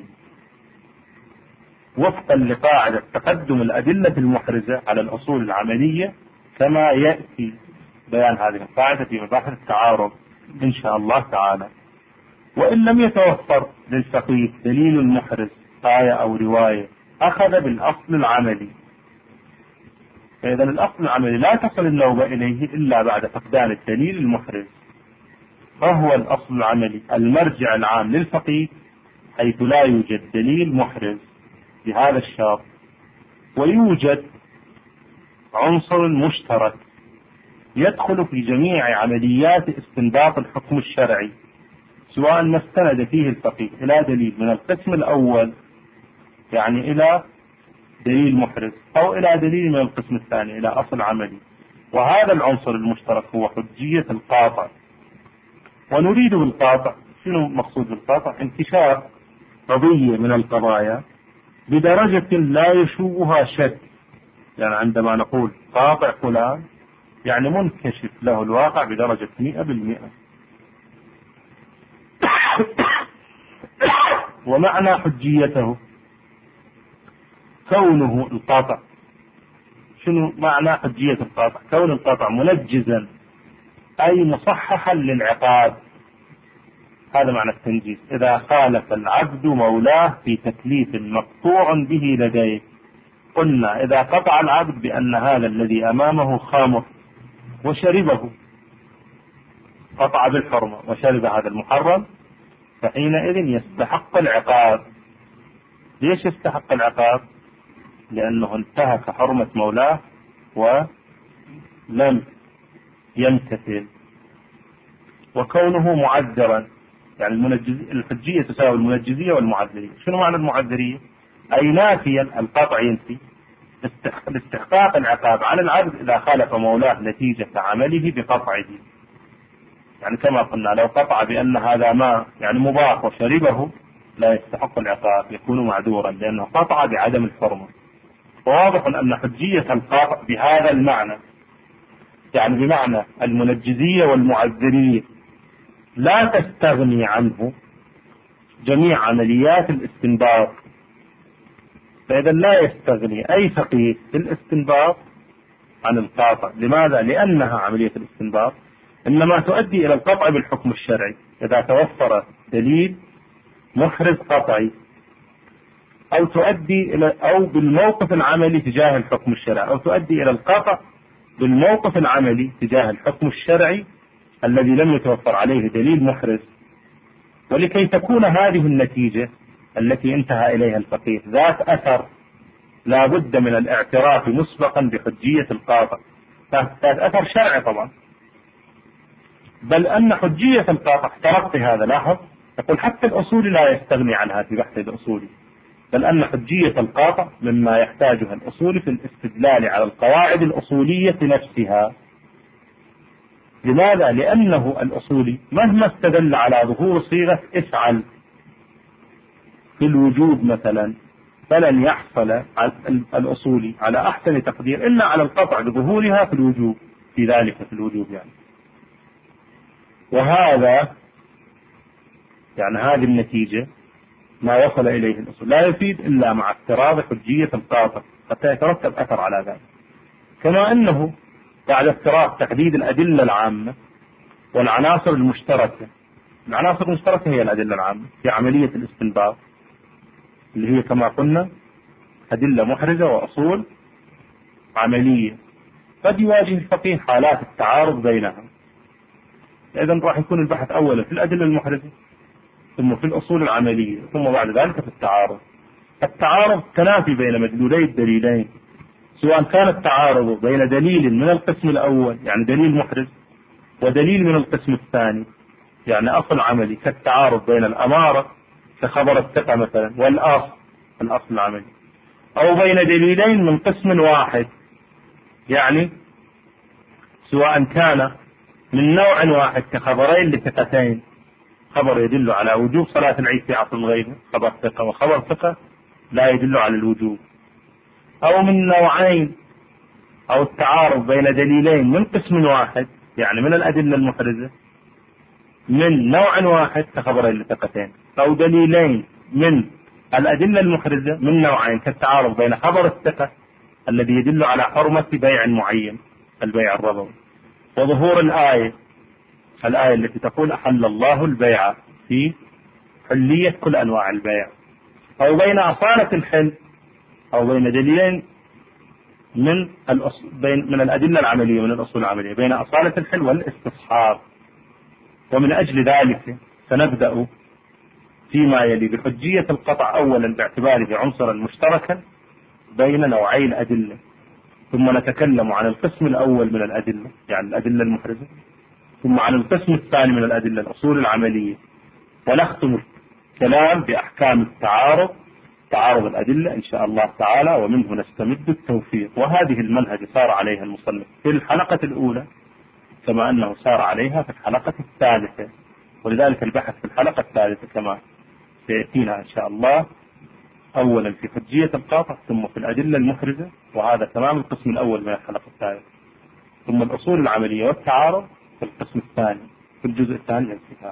وفقا لقاعدة تقدم الأدلة المحرزة على الأصول العملية، كما يأتي بيان هذه القاعدة في مباحث التعارض إن شاء الله تعالى. وإن لم يتوفر للفقيه دليل محرز آية أو رواية أخذ بالأصل العملي. فإذا الأصل العملي لا تصل النوبة إليه إلا بعد فقدان الدليل المحرز، فهو الأصل العملي المرجع العام للفقيه حيث لا يوجد دليل محرز بهذا الشرط. ويوجد عنصر مشترك يدخل في جميع عمليات استنباط الحكم الشرعي، سواء ما استند فيه الفقيه إلى دليل من القسم الأول، يعني إلى دليل محرز، أو إلى دليل من القسم الثاني إلى أصل عملي. وهذا العنصر المشترك هو حجية القاطع. ونريد بالقاطع، شنو مقصود بالقاطع؟ انتشار قضية من القضايا بدرجة لا يشوبها شك. يعني عندما نقول قاطع فلان يعني منكشف له الواقع بدرجة مئة بالمئة. ومعنى حجيته كونه القاطع. شنو معنى حجية القاطع؟ كون القاطع منجزا أي مصححا للعقاب. هذا معنى التنجيز. إذا خالف العبد مولاه في تكليف مقطوع به لديه، قلنا إذا قطع العبد بأن هذا الذي أمامه خامر وشربه، قطع بالحرمة وشرب هذا المحرم، فحينئذ يستحق العقاب. ليش يستحق العقاب؟ لأنه انتهك حرمة مولاه ولم يمتثل. وكونه معذرا، يعني المنجز الحجية تساوي المنجزية والمعذرية. شنو معنى المعذرية؟ أي نافيا، القطع ينفي الاستحقاق العقاب على العبد إذا خالف مولاه نتيجة عمله بقطعه. يعني كما قلنا لو قطع بأن هذا ماء يعني مباح وشربه لا يستحق العقاب، يكون معذورا لأنه قطع بعدم الحرمة. وواضح أن حجية القاطع بهذا المعنى، يعني بمعنى المنجزية والمعذرية، لا تستغني عنه جميع عمليات الاستنباط. فإذا لا يستغني أي فقيه في الاستنباط عن القاطع. لماذا؟ لأنها عملية الاستنباط إنما تؤدي إلى القطع بالحكم الشرعي إذا توفر دليل محرز قطعي، أو تؤدي إلى أو بالموقف العملي تجاه الحكم الشرعي، أو تؤدي إلى القطع بالموقف العملي تجاه الحكم الشرعي الذي لم يتوفر عليه دليل محرز. ولكي تكون هذه النتيجة التي انتهى إليها الفقيه ذات أثر، لا بد من الاعتراف مسبقا بحجية القاطع، ذات أثر شرعي طبعا. بل أن حجية القاطع ترقي هذا، لاحظ يقول حتى الأصولي لا يستغني عنها في بحث الأصولي، بل أن حجية القاطع مما يحتاجها الأصولي في الاستدلال على القواعد الأصولية نفسها. لماذا؟ لأنه الأصولي مهما استدل على ظهور صيغة افعل في الوجوب مثلا، فلن يحصل الأصولي على أحسن تقدير إلا على القطع بظهورها في الوجوب، في ذلك في الوجوب يعني. وهذا يعني هذه النتيجة ما وصل إليه الأصول لا يفيد إلا مع افتراض حجية القاطع حتى يترتب أثر على ذلك. كما أنه بعد افتراض تحديد الأدلة العامة والعناصر المشتركة. العناصر المشتركة هي الأدلة العامة في عملية الاستنباط، اللي هي كما قلنا أدلة محرزة وأصول عملية، قد يواجه الفقيه حالات التعارض بينها. إذا راح يكون البحث أولا في الأدلة المحرزة، ثم في الأصول العملية، ثم بعد ذلك في التعارض. التعارض تنافي بين مدلولي الدليلين، سواء كان التعارض بين دليل من القسم الأول يعني دليل محرز ودليل من القسم الثاني يعني أصل عملي، كالتعارض بين الأمارة كخبر الثقة مثلا والأصل الأصل العملي، أو بين دليلين من قسم واحد، يعني سواء كان من نوع واحد كخبرين لثقتين، خبر يدل على وجوب صلاة العيد في عصر غيره خبر ثقة، وخبر ثقة لا يدل على الوجوب، أو من نوعين، أو التعارض بين دليلين من قسم واحد يعني من الأدلة المحرزة من نوع واحد كخبرين لثقتين، أو دليلين من الأدلة المحرزة من نوعين كالتعارض بين خبر الثقة الذي يدل على حرمة بيع معين البيع الربوي، وظهور الآية الآية التي تقول أحل الله البيع في حلية كل أنواع البيع، أو بين أصالة الحل، أو بين دليلين من الأصل بين من الأدلة العملية من الأصول العملية بين أصالة الحل والاستصحاب. ومن أجل ذلك سنبدأ فيما يلي بحجية القطع أولا باعتباره عنصرا مشتركا بين نوعي الأدلة، ثم نتكلم عن القسم الأول من الأدلة يعني الأدلة المحرزة، ثم عن القسم الثاني من الأدلة الأصول العملية، ونختم الكلام بأحكام التعارض تعارض الأدلة إن شاء الله تعالى، ومنه نستمد التوفيق. وهذه المنهج صار عليها المصنف في الحلقة الأولى كما أنه سار عليها في الحلقة الثالثة، ولذلك البحث في الحلقة الثالثة كما سيأتينا إن شاء الله أولا في حجية القاطع، ثم في الأدلة المحرزة، وهذا تمام القسم الأول من الحلقة الثالثة، ثم الأصول العملية والتعارض في القسم الثاني في الجزء الثاني من الكتاب.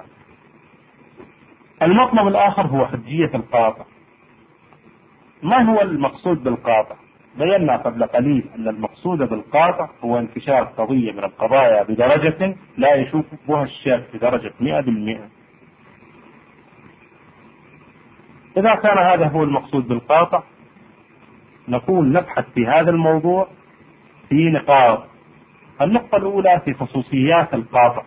المطلب الآخر هو حجية القاطع. ما هو المقصود بالقاطع؟ بينا قبل قليل أن المقصود بالقاطع هو انتشار قضية من القضايا بدرجة لا يشوف بها الشاك بدرجة مئة بالمئة. إذا كان هذا هو المقصود بالقاطع نكون نبحث في هذا الموضوع في نقاط. النقطة الأولى في خصوصيات القاطع.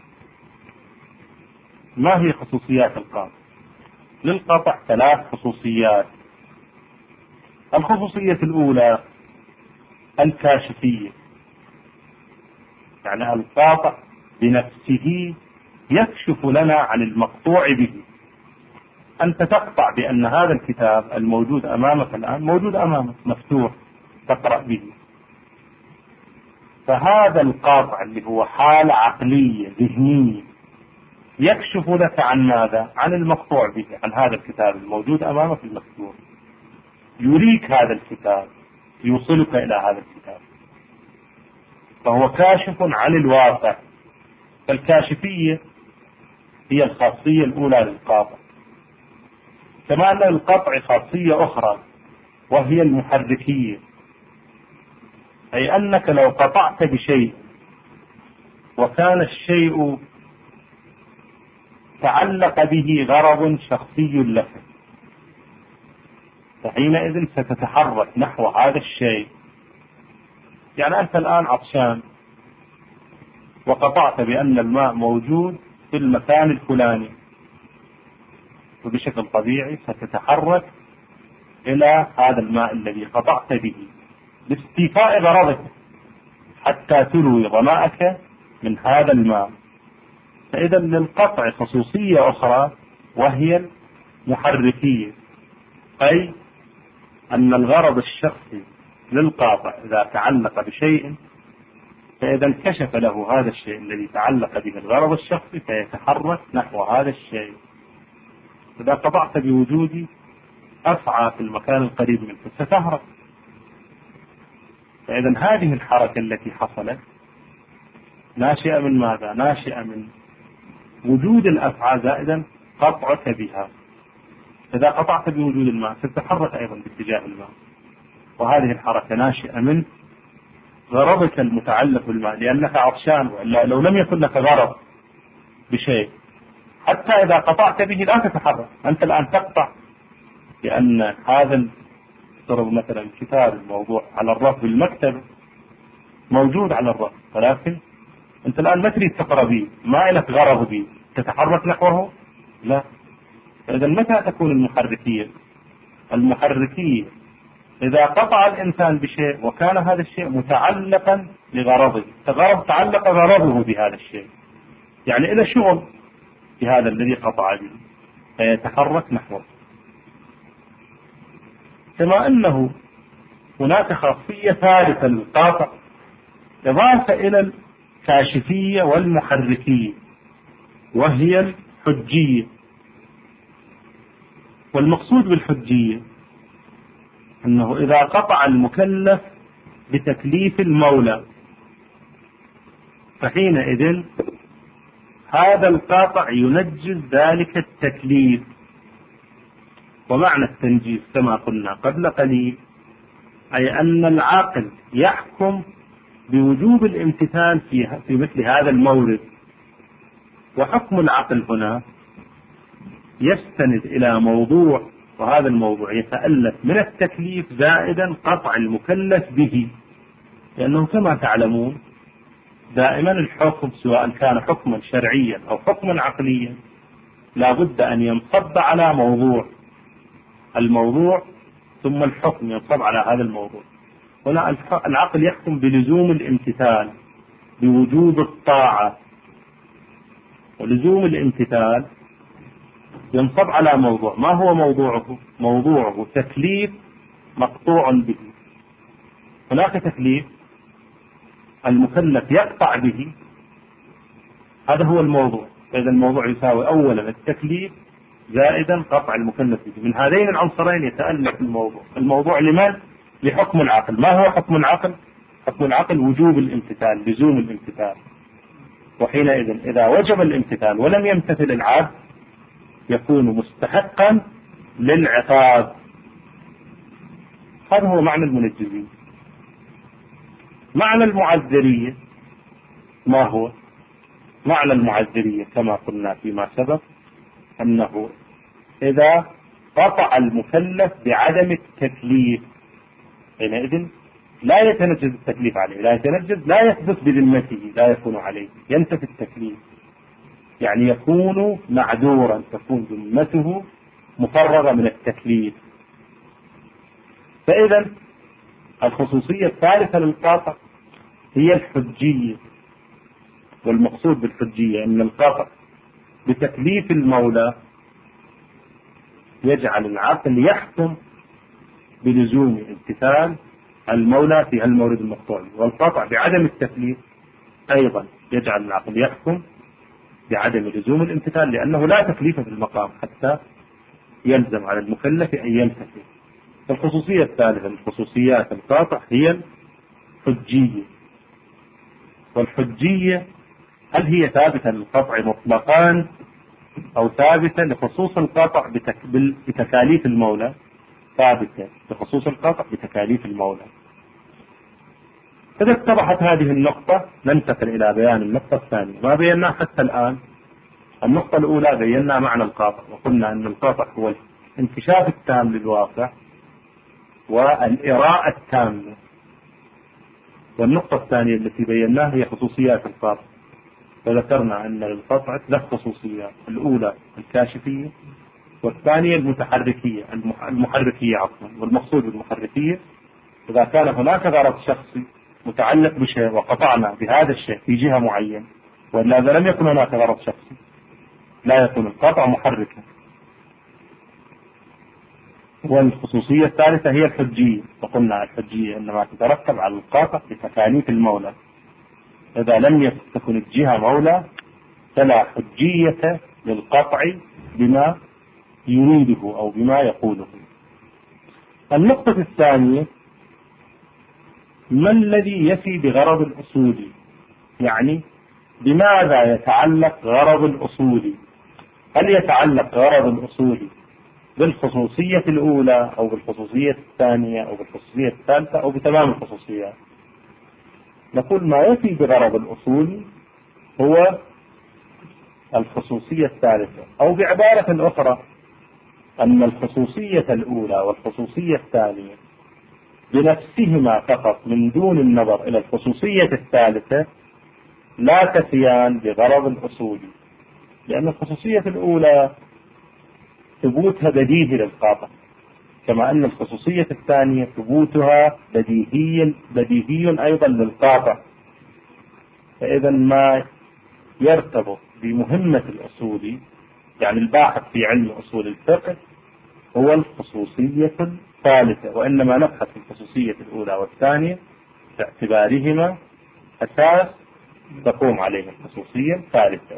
ما هي خصوصيات القاطع؟ للقاطع ثلاث خصوصيات. الخصوصية الأولى الكاشفية، يعني القاطع بنفسه يكشف لنا عن المقطوع به. أنت تقطع بأن هذا الكتاب الموجود أمامك الآن موجود أمامك مفتوح تقرأ به، فهذا القاطع اللي هو حالة عقلية ذهنية يكشف لك عن ماذا؟ عن المقطوع به، عن هذا الكتاب الموجود أمامك المفتوح، يريك هذا الكتاب، يوصلك إلى هذا الكتاب، فهو كاشف عن الواقع. فالكاشفية هي الخاصية الأولى للقاطع. كما أن للقطع خاصية أخرى وهي المحركية، أي أنك لو قطعت بشيء وكان الشيء تعلق به غرض شخصي لك، فحينئذ ستتحرك نحو هذا الشيء. يعني أنت الآن عطشان وقطعت بأن الماء موجود في المكان الفلاني، وبشكل طبيعي ستتحرك إلى هذا الماء الذي قطعت به لاستيفاء غرضك حتى تروي ظمأك من هذا الماء. فإذا للقطع خصوصية أخرى وهي المحركية، أي أن الغرض الشخصي للقاطع إذا تعلق بشيء فإذا انكشف له هذا الشيء الذي تعلق به الغرض الشخصي فيتحرك نحو هذا الشيء. إذا قطعت بوجود أفعى في المكان القريب منك ستهرب. فإذا هذه الحركة التي حصلت ناشئة من ماذا؟ ناشئة من وجود الأفعى زائدا قطعك بها. إذا قطعت بوجود الماء ستتحرك أيضا باتجاه الماء، وهذه الحركة ناشئة من غرضك المتعلق بالماء، لأنك عطشان، وإلا لو لم يكن لك غرض بشيء حتى إذا قطعت به لا تتحرك. أنت الآن تقطع لأن هذا افترض مثلا كتاب الموضوع على الرف بالمكتب موجود على الرف، ولكن أنت الآن ما تريد تقرأ به، ما لك غرض به، تتحرك نحوه؟ لا. إذا متى تكون المحركية؟ المحركية إذا قطع الإنسان بشيء وكان هذا الشيء متعلقا لغرضه، فغرض تعلق غرضه بهذا الشيء، يعني إلى شغل بهذا الذي قطع به فيتحرك نحوه. كما أنه هناك خاصية ثالثة للقاطع إضافة إلى الكاشفية والمحركية، وهي الحجية. والمقصود بالحجية أنه إذا قطع المكلف بتكليف المولى فحينئذ هذا القاطع ينجز ذلك التكليف. ومعنى التنجيز كما قلنا قبل قليل أي أن العاقل يحكم بوجوب الامتثال في في مثل هذا المورد. وحكم العقل هنا يستند إلى موضوع، وهذا الموضوع يتألف من التكليف زائدا قطع المكلف به، لأنه كما تعلمون دائما الحكم سواء كان حكما شرعيا أو حكما عقليا لا بد أن ينصب على موضوع، الموضوع ثم الحكم ينصب على هذا الموضوع. هنا العقل يحكم بلزوم الامتثال بوجوب الطاعة، ولزوم الامتثال ينصب على موضوع. ما هو موضوعه؟ موضوعه تكليف مقطوع به. هناك تكليف المكلف يقطع به، هذا هو الموضوع. إذا الموضوع يساوي أولا التكليف زائدا قطع المكلف به. من هذين العنصرين يتألف الموضوع. الموضوع لمن؟ لحكم العقل. ما هو حكم العقل؟ حكم العقل وجوب الامتثال، لزوم الامتثال. وحينئذ إذا وجب الامتثال ولم يمتثل العبد يكون مستحقا للعقاب. هذا هو معنى المنجزين. معنى المعذرية ما هو؟ معنى المعذرية كما قلنا فيما سبق أنه إذا قطع المكلف بعدم التكليف حينئذ لا يتنجز التكليف عليه، لا يتنجز، لا يثبت بذمته، لا يكون عليه، ينتفي التكليف، يعني يكون معذورا، تكون ذمته مفرغة من التكليف. فإذا الخصوصية الثالثة للقاطع هي الحجية. والمقصود بالحجية أن القاطع بتكليف المولى يجعل العقل يحكم بلزوم امتثال المولى في المورد المقطوع، والقطع بعدم التكليف أيضا يجعل العقل يحكم بعدم لزوم الامتثال، لأنه لا تكليف في المقام حتى يلزم على المكلف أن يمتثل. الخصوصية الثالثة من خصوصيات القاطع هي الحجية. والحجية هل هي ثابتة للقطع مطلقا أو ثابتة لخصوص القطع بتكاليف المولى؟ ثابتة لخصوص القطع بتكاليف المولى. إذا اتضحت هذه النقطة ننتقل إلى بيان النقطة الثانية. ما بيناه حتى الآن النقطة الأولى بينا معنى القاطع، وقلنا أن القاطع هو الانكشاف التام للواقع والإراءة التامة. والنقطة الثانية التي بيناها هي خصوصيات القاطع، فذكرنا أن للقطع ثلاث خصوصيات: الأولى الكاشفية، والثانية المتحركية المحركية عفوا. والمقصود بالمحركية إذا كان هناك غرض شخصي متعلق بشيء وقطعنا بهذا الشيء في جهة معينة، وإلا إذا لم يكن هناك غرض شخصي لا يكون القطع محركا. والخصوصية الثالثة هي الحجية، وقلنا الحجية إنما تترتب على القاطع بتكاليف المولى. إذا لم تكن الجهة مولى فلا حجية للقطع بما يريده أو بما يقوله. النقطة الثانية: ما الذي يفي بغرض الأصولي؟ يعني بماذا يتعلق غرض الأصولي؟ هل يتعلق غرض الأصولي بالخصوصية الأولى أو بالخصوصية الثانية أو بالخصوصية الثالثة أو بتمام الخصوصيات؟ نقول ما يفي بغرض الأصولي هو الخصوصية الثالثة، أو بعبارة أخرى أن الخصوصية الأولى والخصوصية الثانية بنفسهما فقط من دون النظر إلى الخصوصية الثالثة لا تفيان بغرض الأصولي، لأن الخصوصية الأولى ثبوتها بديهي للقاطع، كما أن الخصوصية الثانية ثبوتها بديهي بديهي أيضا للقاطع. فإذا ما يرتبط بمهمة الأصولي، يعني الباحث في علم أصول الفقه، هو الخصوصية الثالثة، وإنما نبحث في الخصوصية الأولى والثانية باعتبارهما أساس تقوم عليه الخصوصية الثالثة.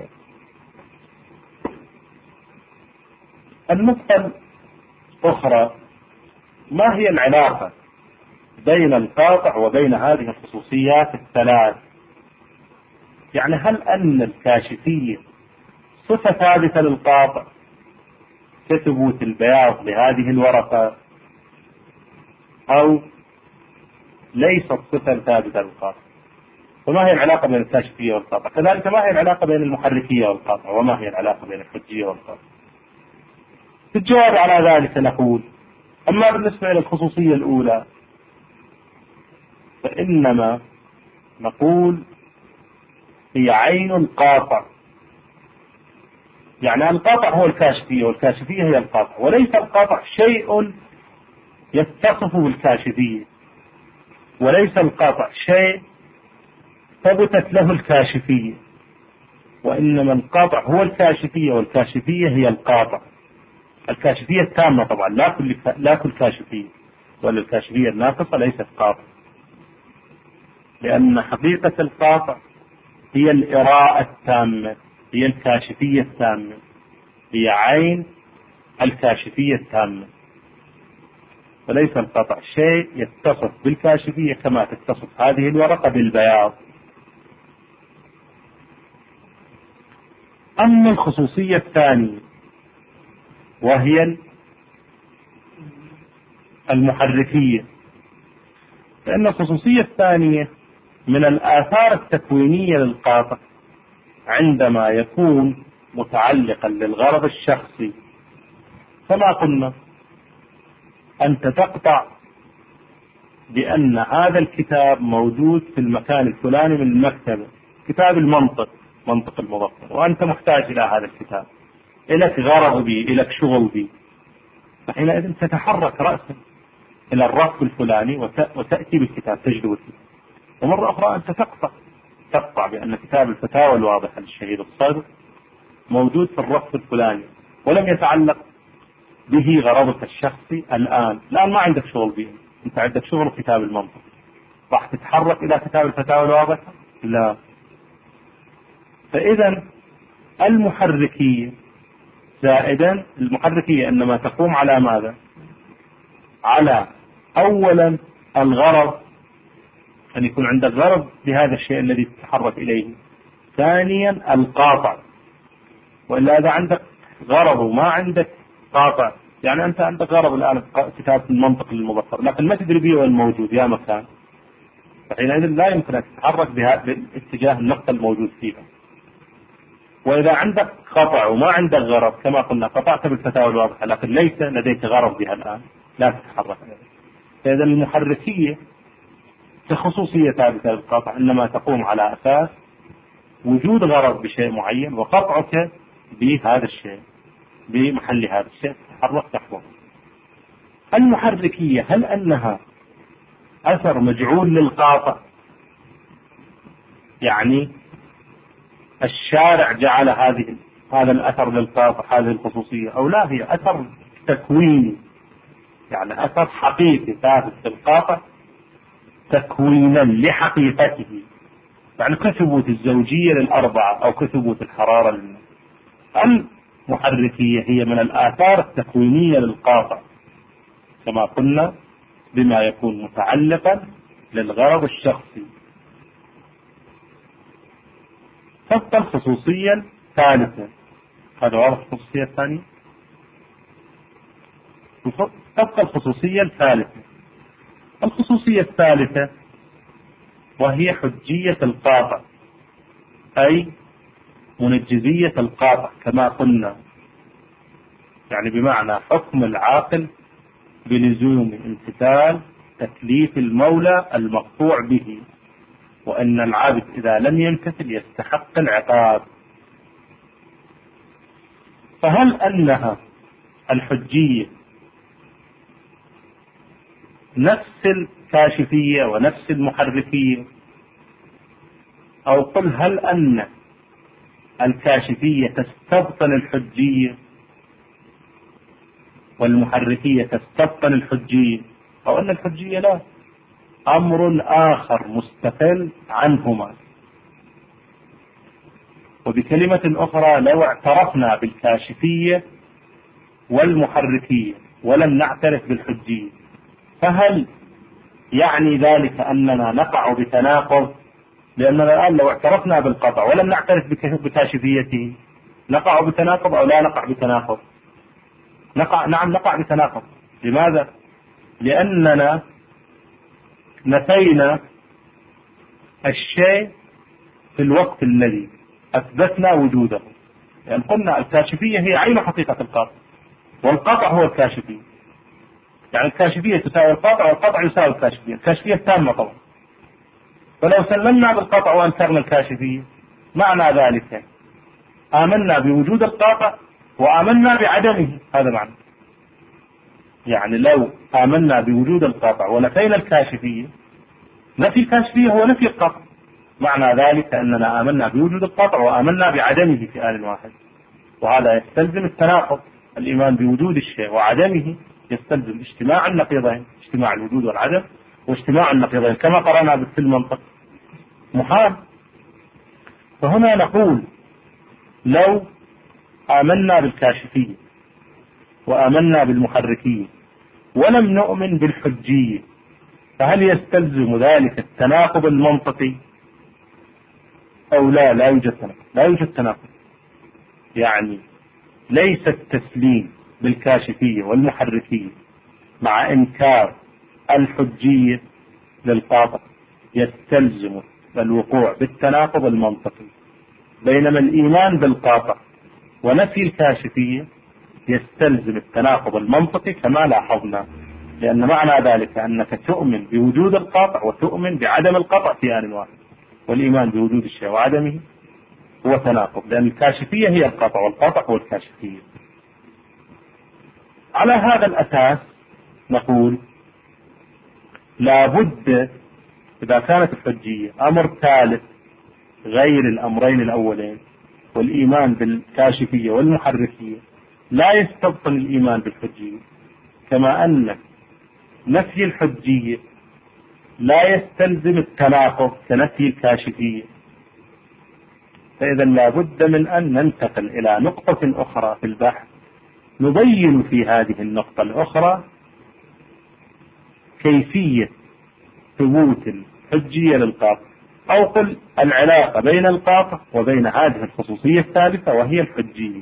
النقطة الأخرى: ما هي العلاقة بين القاطع وبين هذه الخصوصيات الثلاث؟ يعني هل أن الكاشفية صفة ثابتة للقاطع كثبوت البياض لهذه الورقة، أو ليست صفة ثابتة للقاطع؟ وما هي العلاقة بين الكاشفية والقاطع؟ كذلك ما هي العلاقة بين المحركية والقاطع؟ وما هي العلاقة بين الحجية والقاطع؟ في الجواب على ذلك نقول: أما بالنسبة إلى الخصوصية الأولى فإنما نقول هي عين القاطع، يعني القاطع هو الكاشفية والكاشفية هي القاطع، وليس القاطع شيء يتصف بالكاشفية، وليس القاطع شيء ثبتت له الكاشفية، وإنما القاطع هو الكاشفية والكاشفية هي القاطع. الكاشفية التامة طبعا، لا كل لا كل كاشفية، ولا الكاشفية الناقصة ليست قاطع، لأن حقيقة القاطع هي الإراءة التامة، هي الكاشفية التامة، هي عين الكاشفية التامة، وليس القاطع شيء يتصف بالكاشفية كما تتصف هذه الورقة بالبياض. أما الخصوصية الثانية وهي المحركية، فإن الخصوصية الثانية من الآثار التكوينية للقاطع عندما يكون متعلقا للغرض الشخصي. كما قلنا: أنت تقطع بأن هذا الكتاب موجود في المكان الفلاني من المكتبة، كتاب المنطق، منطق المظفر، وأنت محتاج إلى هذا الكتاب، إليك غرض به، إليك شغل به، فحينئذ تتحرك رأسا إلى الرف الفلاني وتأتي بالكتاب تجلو فيه. ومرة أخرى أنت تقطع تقطع بأن كتاب الفتاوى الواضحة للشهيد الصادق موجود في الرف الفلاني ولم يتعلق به غرضك الشخصي. الآن الآن ما عندك شغل به، أنت عندك شغل كتاب المنطق، راح تتحرك إلى كتاب الفتاوى الواضحة؟ لا. فإذا المحركية زائدا المحركية إنما تقوم على ماذا؟ على أولا الغرض، أن يكون عندك غرض بهذا الشيء الذي تتحرك إليه. ثانيا القاطع، وإلا إذا عندك غرض وما عندك قاطع، يعني أنت عندك غرض الآن كتاب المنطق للمظفر لكن ما تدري به وين موجود يا مكان، فحينئذ لا يمكن أن تتحرك باتجاه النقطة الموجود فيها. وإذا عندك قطع وما عندك غرض، كما قلنا قطعت بالفتاوى الواضحة لكن ليس لديك غرض بها الآن، لا تتحرك. فإذا المحركية كخصوصية ثابتة للقاطع إنما تقوم على أساس وجود غرض بشيء معين وقطعك بهذا الشيء بمحل هذا الشيء تتحرك تحوه. المحركية هل أنها أثر مجعول للقاطع، يعني الشارع جعل هذه هذا الأثر للقاطع هذه الخصوصية، أو لا هي أثر تكويني، يعني أثر حقيقي ثابت للقاطع تكوينا لحقيقته، يعني كثبوت الزوجية للأربعة أو كثبوت الحرارة للناس. المحركية هي من الآثار التكوينية للقاطع كما قلنا بما يكون متعلقا للغرض الشخصي. تبقى الخصوصية الثالثة، هذا واضح. الخصوصية الثانية تبقى الخصوصية الثالثة الخصوصية الثالثة وهي حجية القاطع، أي منجزية القاطع كما قلنا، يعني بمعنى حكم العاقل بلزوم امتثال تكليف المولى المقطوع به، وأن العبد إذا لم يمتثل يستحق العقاب. فهل أنها الحجية نفس الكاشفية ونفس المحركية، أو قل هل أن الكاشفية تستبطن الحجية والمحركية تستبطن الحجية، أو أن الحجية لا، أمر آخر مستقل عنهما. وبكلمة أخرى، لو اعترفنا بالكاشفية والمحركية ولم نعترف بالحجية، فهل يعني ذلك أننا نقع بتناقض؟ لأننا الآن لو اعترفنا بالقطع ولم نعترف بكاشفيته نقع بتناقض أو لا نقع بتناقض؟ نقع، نعم نقع بتناقض. لماذا؟ لأننا نفينا الشيء في الوقت الذي أثبتنا وجوده. يعني قلنا الكاشفية هي عين حقيقة القاطع، والقطع هو الكاشفية. يعني الكاشفية تساوي القطع، والقطع يساوي الكاشفية، الكاشفية التامة طبعا. فلو سلمنا بالقطع وأنكرنا الكاشفية، معنى ذلك آمنا بوجود القاطع وآمنا بعدمه. هذا معنى. يعني لو آمنا بوجود القاطع ونفينا الكاشفية، نفي الكاشفية هو نفي القاطع، معنى ذلك أننا آمنا بوجود القاطع وآمنا بعدمه في آن واحد، وهذا يستلزم التناقض. الإيمان بوجود الشيء وعدمه يستلزم اجتماع النقيضين، اجتماع الوجود والعدم واجتماع النقيضين، كما قرأنا في المنطق محال. فهنا نقول لو آمنا بالكاشفية وآمنا بالمحركية ولم نؤمن بالحجية، فهل يستلزم ذلك التناقض المنطقي أو لا؟ لا يوجد تناقض، لا يوجد تناقض. يعني ليس التسليم بالكاشفية والمحركية مع إنكار الحجية للقاطع يستلزم الوقوع بالتناقض المنطقي، بينما الإيمان بالقاطع ونفي الكاشفية يستلزم التناقض المنطقي كما لاحظنا، لأن معنى ذلك أنك تؤمن بوجود القاطع وتؤمن بعدم القطع في آن واحد، والإيمان بوجود الشيء وعدمه هو تناقض، لأن الكاشفية هي القاطع والقاطع هو الكاشفية. على هذا الأساس نقول لابد إذا كانت الحجية أمر ثالث غير الأمرين الأولين، والإيمان بالكاشفية والمحركية لا يستبطن الإيمان بالحجية، كما أن نفي الحجية لا يستلزم التناقض كنفي الكاشفية، فإذا لابد من أن ننتقل إلى نقطة أخرى في البحث نبين في هذه النقطة الأخرى كيفية ثبوت الحجية للقاطع، أو قل العلاقة بين القاطع وبين هذه الخصوصية الثالثة وهي الحجية.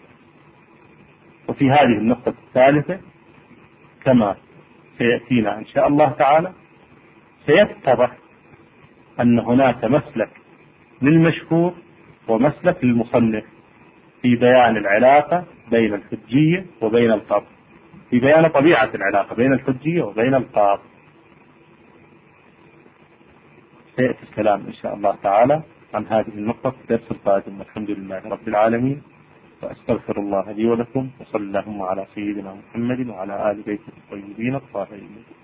وفي هذه النقطة الثالثة كما سيأتينا إن شاء الله تعالى سيتضح أن هناك مسلك للمشهور ومسلك للمصنف في بيان العلاقة بين الحجية وبين القاطع، في بيان طبيعة العلاقة بين الحجية وبين القاطع. سيأتي الكلام إن شاء الله تعالى عن هذه النقطة في الدرس القادم، والحمد لله رب العالمين، وأستغفر الله لي ولكم، وصلى اللهم على سيدنا محمد وعلى آل بيته الطيبين الطاهرين.